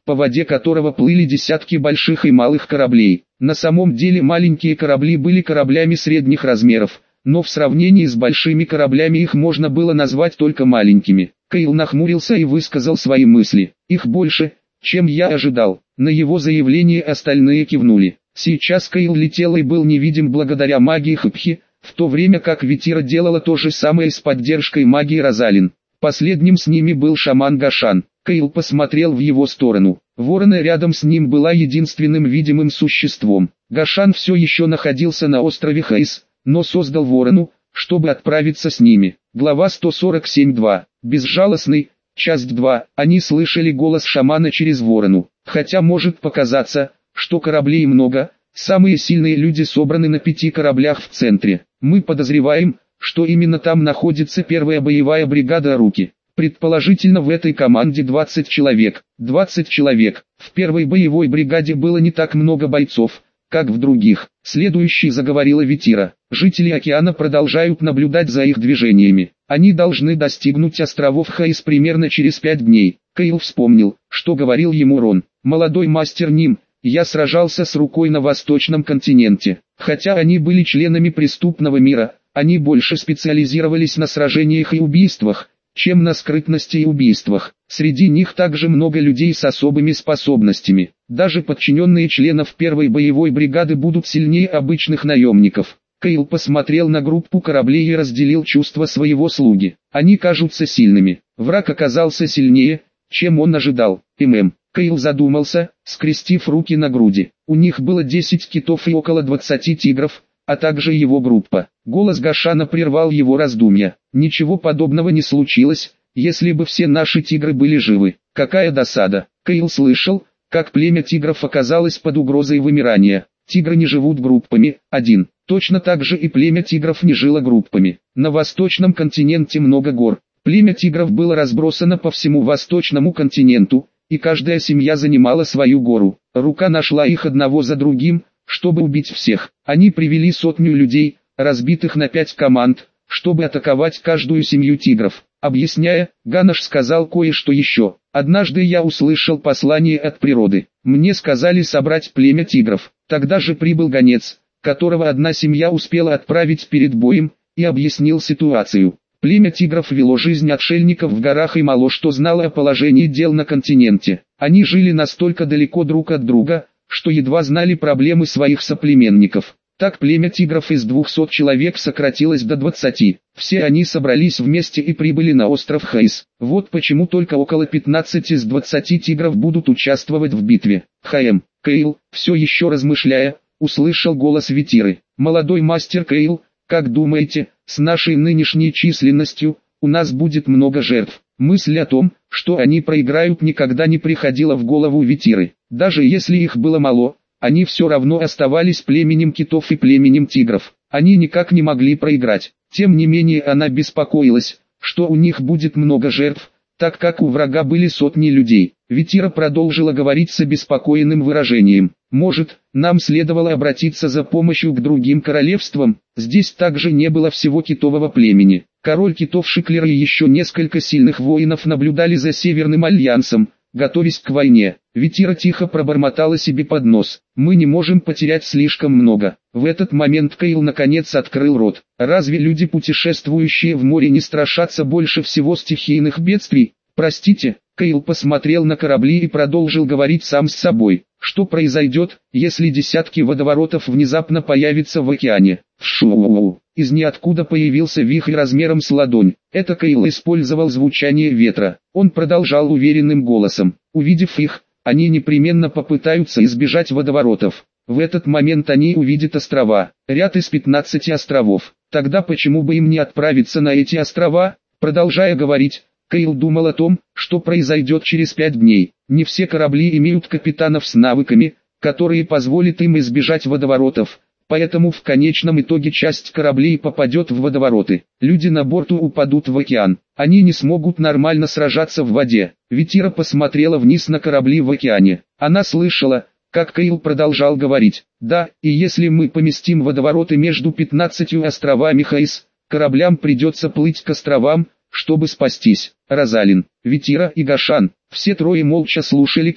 Speaker 1: по воде которого плыли десятки больших и малых кораблей. На самом деле маленькие корабли были кораблями средних размеров, но в сравнении с большими кораблями их можно было назвать только маленькими. Кайл нахмурился и высказал свои мысли. Их больше, чем я ожидал. На его заявление остальные кивнули. Сейчас Кайл летел и был невидим благодаря магии Хапхи, в то время как Витира делала то же самое с поддержкой магии Розалин. Последним с ними был шаман Гашан. Кайл посмотрел в его сторону. Ворона рядом с ним была единственным видимым существом. Гашан все еще находился на острове Хейс, но создал ворону, чтобы отправиться с ними. Глава сто сорок семь два. Безжалостный. Часть два. Они слышали голос шамана через ворону. Хотя может показаться, что кораблей много, самые сильные люди собраны на пяти кораблях в центре. Мы подозреваем, что именно там находится первая боевая бригада Руки. Предположительно в этой команде двадцать человек. двадцать человек. В первой боевой бригаде было не так много бойцов, как в других. Следующей заговорила Витира. Жители океана продолжают наблюдать за их движениями. Они должны достигнуть островов Хейс примерно через пять дней. Кайл вспомнил, что говорил ему Рон. Молодой мастер Ним, я сражался с Рукой на восточном континенте. Хотя они были членами преступного мира, они больше специализировались на сражениях и убийствах, чем на скрытности и убийствах. Среди них также много людей с особыми способностями. Даже подчиненные членов первой боевой бригады будут сильнее обычных наемников. Кайл посмотрел на группу кораблей и разделил чувства своего слуги. Они кажутся сильными. Враг оказался сильнее, чем он ожидал. ММ. Кайл задумался, скрестив руки на груди. У них было десять китов и около двадцати тигров, а также его группа. Голос Гашана прервал его раздумья. Ничего подобного не случилось, если бы все наши тигры были живы. Какая досада. Кайл слышал, как племя тигров оказалось под угрозой вымирания. Тигры не живут группами. Один. Точно так же и племя тигров не жило группами. На восточном континенте много гор. Племя тигров было разбросано по всему восточному континенту, и каждая семья занимала свою гору. Рука нашла их одного за другим, чтобы убить всех. Они привели сотню людей, разбитых на пять команд, чтобы атаковать каждую семью тигров. Объясняя, Ганаш сказал кое-что еще. Однажды я услышал послание от природы. Мне сказали собрать племя тигров. Тогда же прибыл гонец, которого одна семья успела отправить перед боем, и объяснил ситуацию. Племя тигров вело жизнь отшельников в горах и мало что знало о положении дел на континенте. Они жили настолько далеко друг от друга, что едва знали проблемы своих соплеменников. Так племя тигров из двухсот человек сократилось до двадцати. Все они собрались вместе и прибыли на остров Хейс. Вот почему только около пятнадцати из двадцати тигров будут участвовать в битве. ХМ. Кайл, все еще размышляя, услышал голос Витиры. Молодой мастер Кайл, как думаете, с нашей нынешней численностью, у нас будет много жертв? Мысль о том, что они проиграют, никогда не приходила в голову Витиры. Даже если их было мало, они все равно оставались племенем китов и племенем тигров. Они никак не могли проиграть. Тем не менее она беспокоилась, что у них будет много жертв, так как у врага были сотни людей. Витира продолжила говорить с обеспокоенным выражением. Может, нам следовало обратиться за помощью к другим королевствам? Здесь также не было всего китового племени. Король китов Шиклер и еще несколько сильных воинов наблюдали за Северным Альянсом, готовясь к войне. Витира тихо пробормотала себе под нос. Мы не можем потерять слишком много. В этот момент Кайл наконец открыл рот. Разве люди, путешествующие в море, не страшатся больше всего стихийных бедствий? Простите, Кайл посмотрел на корабли и продолжил говорить сам с собой. Что произойдет, если десятки водоворотов внезапно появятся в океане? Вшоу! Из ниоткуда появился вихрь размером с ладонь. Это Кайл использовал звучание ветра. Он продолжал уверенным голосом. Увидев их, они непременно попытаются избежать водоворотов. В этот момент они увидят острова. Ряд из пятнадцати островов. Тогда почему бы им не отправиться на эти острова? Продолжая говорить, Кайл думал о том, что произойдет через пять дней. Не все корабли имеют капитанов с навыками, которые позволят им избежать водоворотов, поэтому в конечном итоге часть кораблей попадет в водовороты. Люди на борту упадут в океан. Они не смогут нормально сражаться в воде. Витира посмотрела вниз на корабли в океане. Она слышала, как Кайл продолжал говорить. Да, и если мы поместим водовороты между пятнадцатью островами Хейс, кораблям придется плыть к островам, чтобы спастись. Розалин, Витира и Гашан, все трое молча слушали Кайла.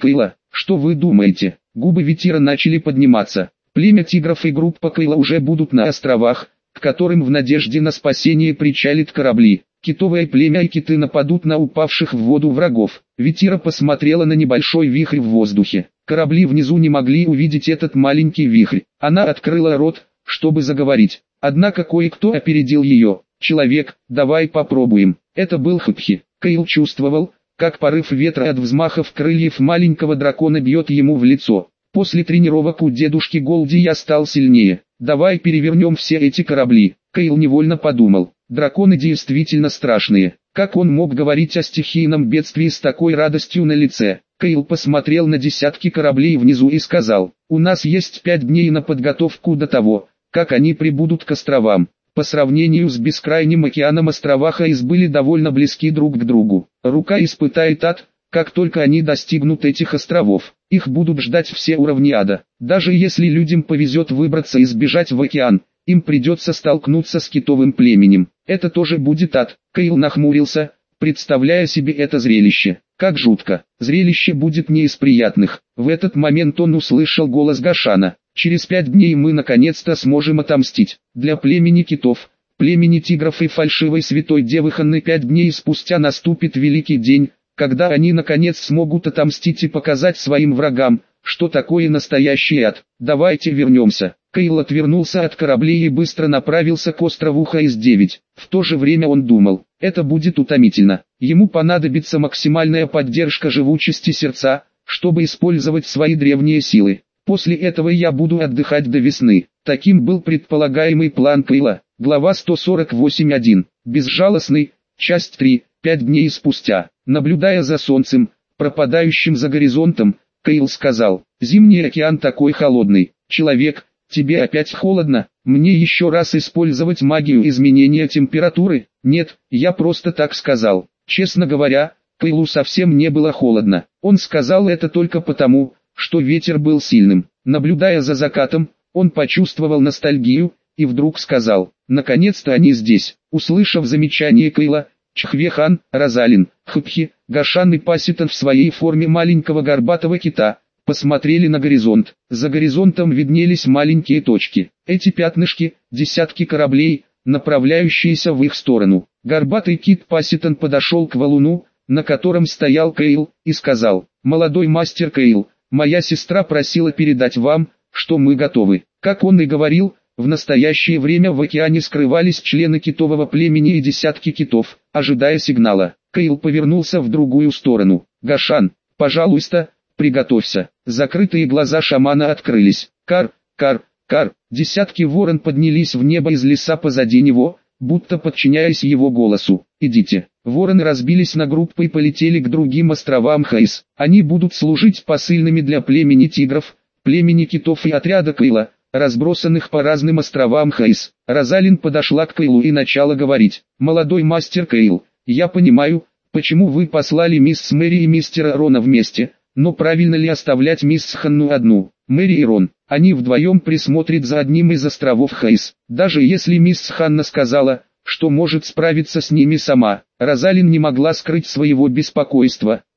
Speaker 1: Что вы думаете? Губы Ветира начали подниматься. Племя тигров и группа Кейла уже будут на островах, к которым в надежде на спасение причалит корабли. Китовое племя и киты нападут на упавших в воду врагов. Ветира посмотрела на небольшой вихрь в воздухе. Корабли внизу не могли увидеть этот маленький вихрь. Она открыла рот, чтобы заговорить. Однако кое-кто опередил ее. «Человек, давай попробуем». Это был Хупхи. Кейл чувствовал, как порыв ветра от взмахов крыльев маленького дракона бьет ему в лицо. После тренировок у дедушки Голди я стал сильнее. «Давай перевернем все эти корабли». Кейл невольно подумал. Драконы действительно страшные. Как он мог говорить о стихийном бедствии с такой радостью на лице? Кейл посмотрел на десятки кораблей внизу и сказал: «У нас есть пять дней на подготовку до того, как они прибудут к островам». По сравнению с бескрайним океаном острова Хаис были довольно близки друг к другу. Рука испытает ад, как только они достигнут этих островов. Их будут ждать все уровни ада. Даже если людям повезет выбраться и сбежать в океан, им придется столкнуться с китовым племенем. Это тоже будет ад. Кейл нахмурился, представляя себе это зрелище. Как жутко. Зрелище будет не из приятных. В этот момент он услышал голос Гашана. «Через пять дней мы наконец-то сможем отомстить. Для племени китов, племени тигров и фальшивой святой девы Ханны пять дней спустя наступит великий день, когда они наконец смогут отомстить и показать своим врагам, что такое настоящий ад. Давайте вернемся». Кейл отвернулся от кораблей и быстро направился к острову Хаис девять. В то же время он думал, это будет утомительно. Ему понадобится максимальная поддержка живучести сердца, чтобы использовать свои древние силы. После этого я буду отдыхать до весны. Таким был предполагаемый план Кейла. Глава сто сорок восемь точка один. Безжалостный. Часть три. Пять дней спустя. Наблюдая за солнцем, пропадающим за горизонтом, Кейл сказал: «Зимний океан такой холодный. Человек, тебе опять холодно? Мне еще раз использовать магию изменения температуры?» «Нет, я просто так сказал». Честно говоря, Кейлу совсем не было холодно. Он сказал это только потому, что ветер был сильным. Наблюдая за закатом, он почувствовал ностальгию, и вдруг сказал: «Наконец-то они здесь». Услышав замечание Кейла, Чхвехан, Розалин, Хупхи, Гашан и Паситон в своей форме маленького горбатого кита посмотрели на горизонт. За горизонтом виднелись маленькие точки. Эти пятнышки — десятки кораблей, направляющиеся в их сторону. Горбатый кит Паситон подошел к валуну, на котором стоял Кейл, и сказал: «Молодой мастер Кейл, моя сестра просила передать вам, что мы готовы». Как он и говорил, в настоящее время в океане скрывались члены китового племени и десятки китов, ожидая сигнала. Кейл повернулся в другую сторону. «Гашан, пожалуйста, приготовься». Закрытые глаза шамана открылись. Кар, кар, кар. Десятки ворон поднялись в небо из леса позади него, будто подчиняясь его голосу. «Идите». Вороны разбились на группы и полетели к другим островам Хаис. Они будут служить посыльными для племени тигров, племени китов и отряда Кейла, разбросанных по разным островам Хаис. Розалин подошла к Кейлу и начала говорить: «Молодой мастер Кейл, я понимаю, почему вы послали мисс Мэри и мистера Рона вместе, но правильно ли оставлять мисс Ханну одну? Мэри и Рон, они вдвоем присмотрят за одним из островов Хаис. Даже если мисс Ханна сказала, что может справиться с ними сама». Розалин не могла скрыть своего беспокойства.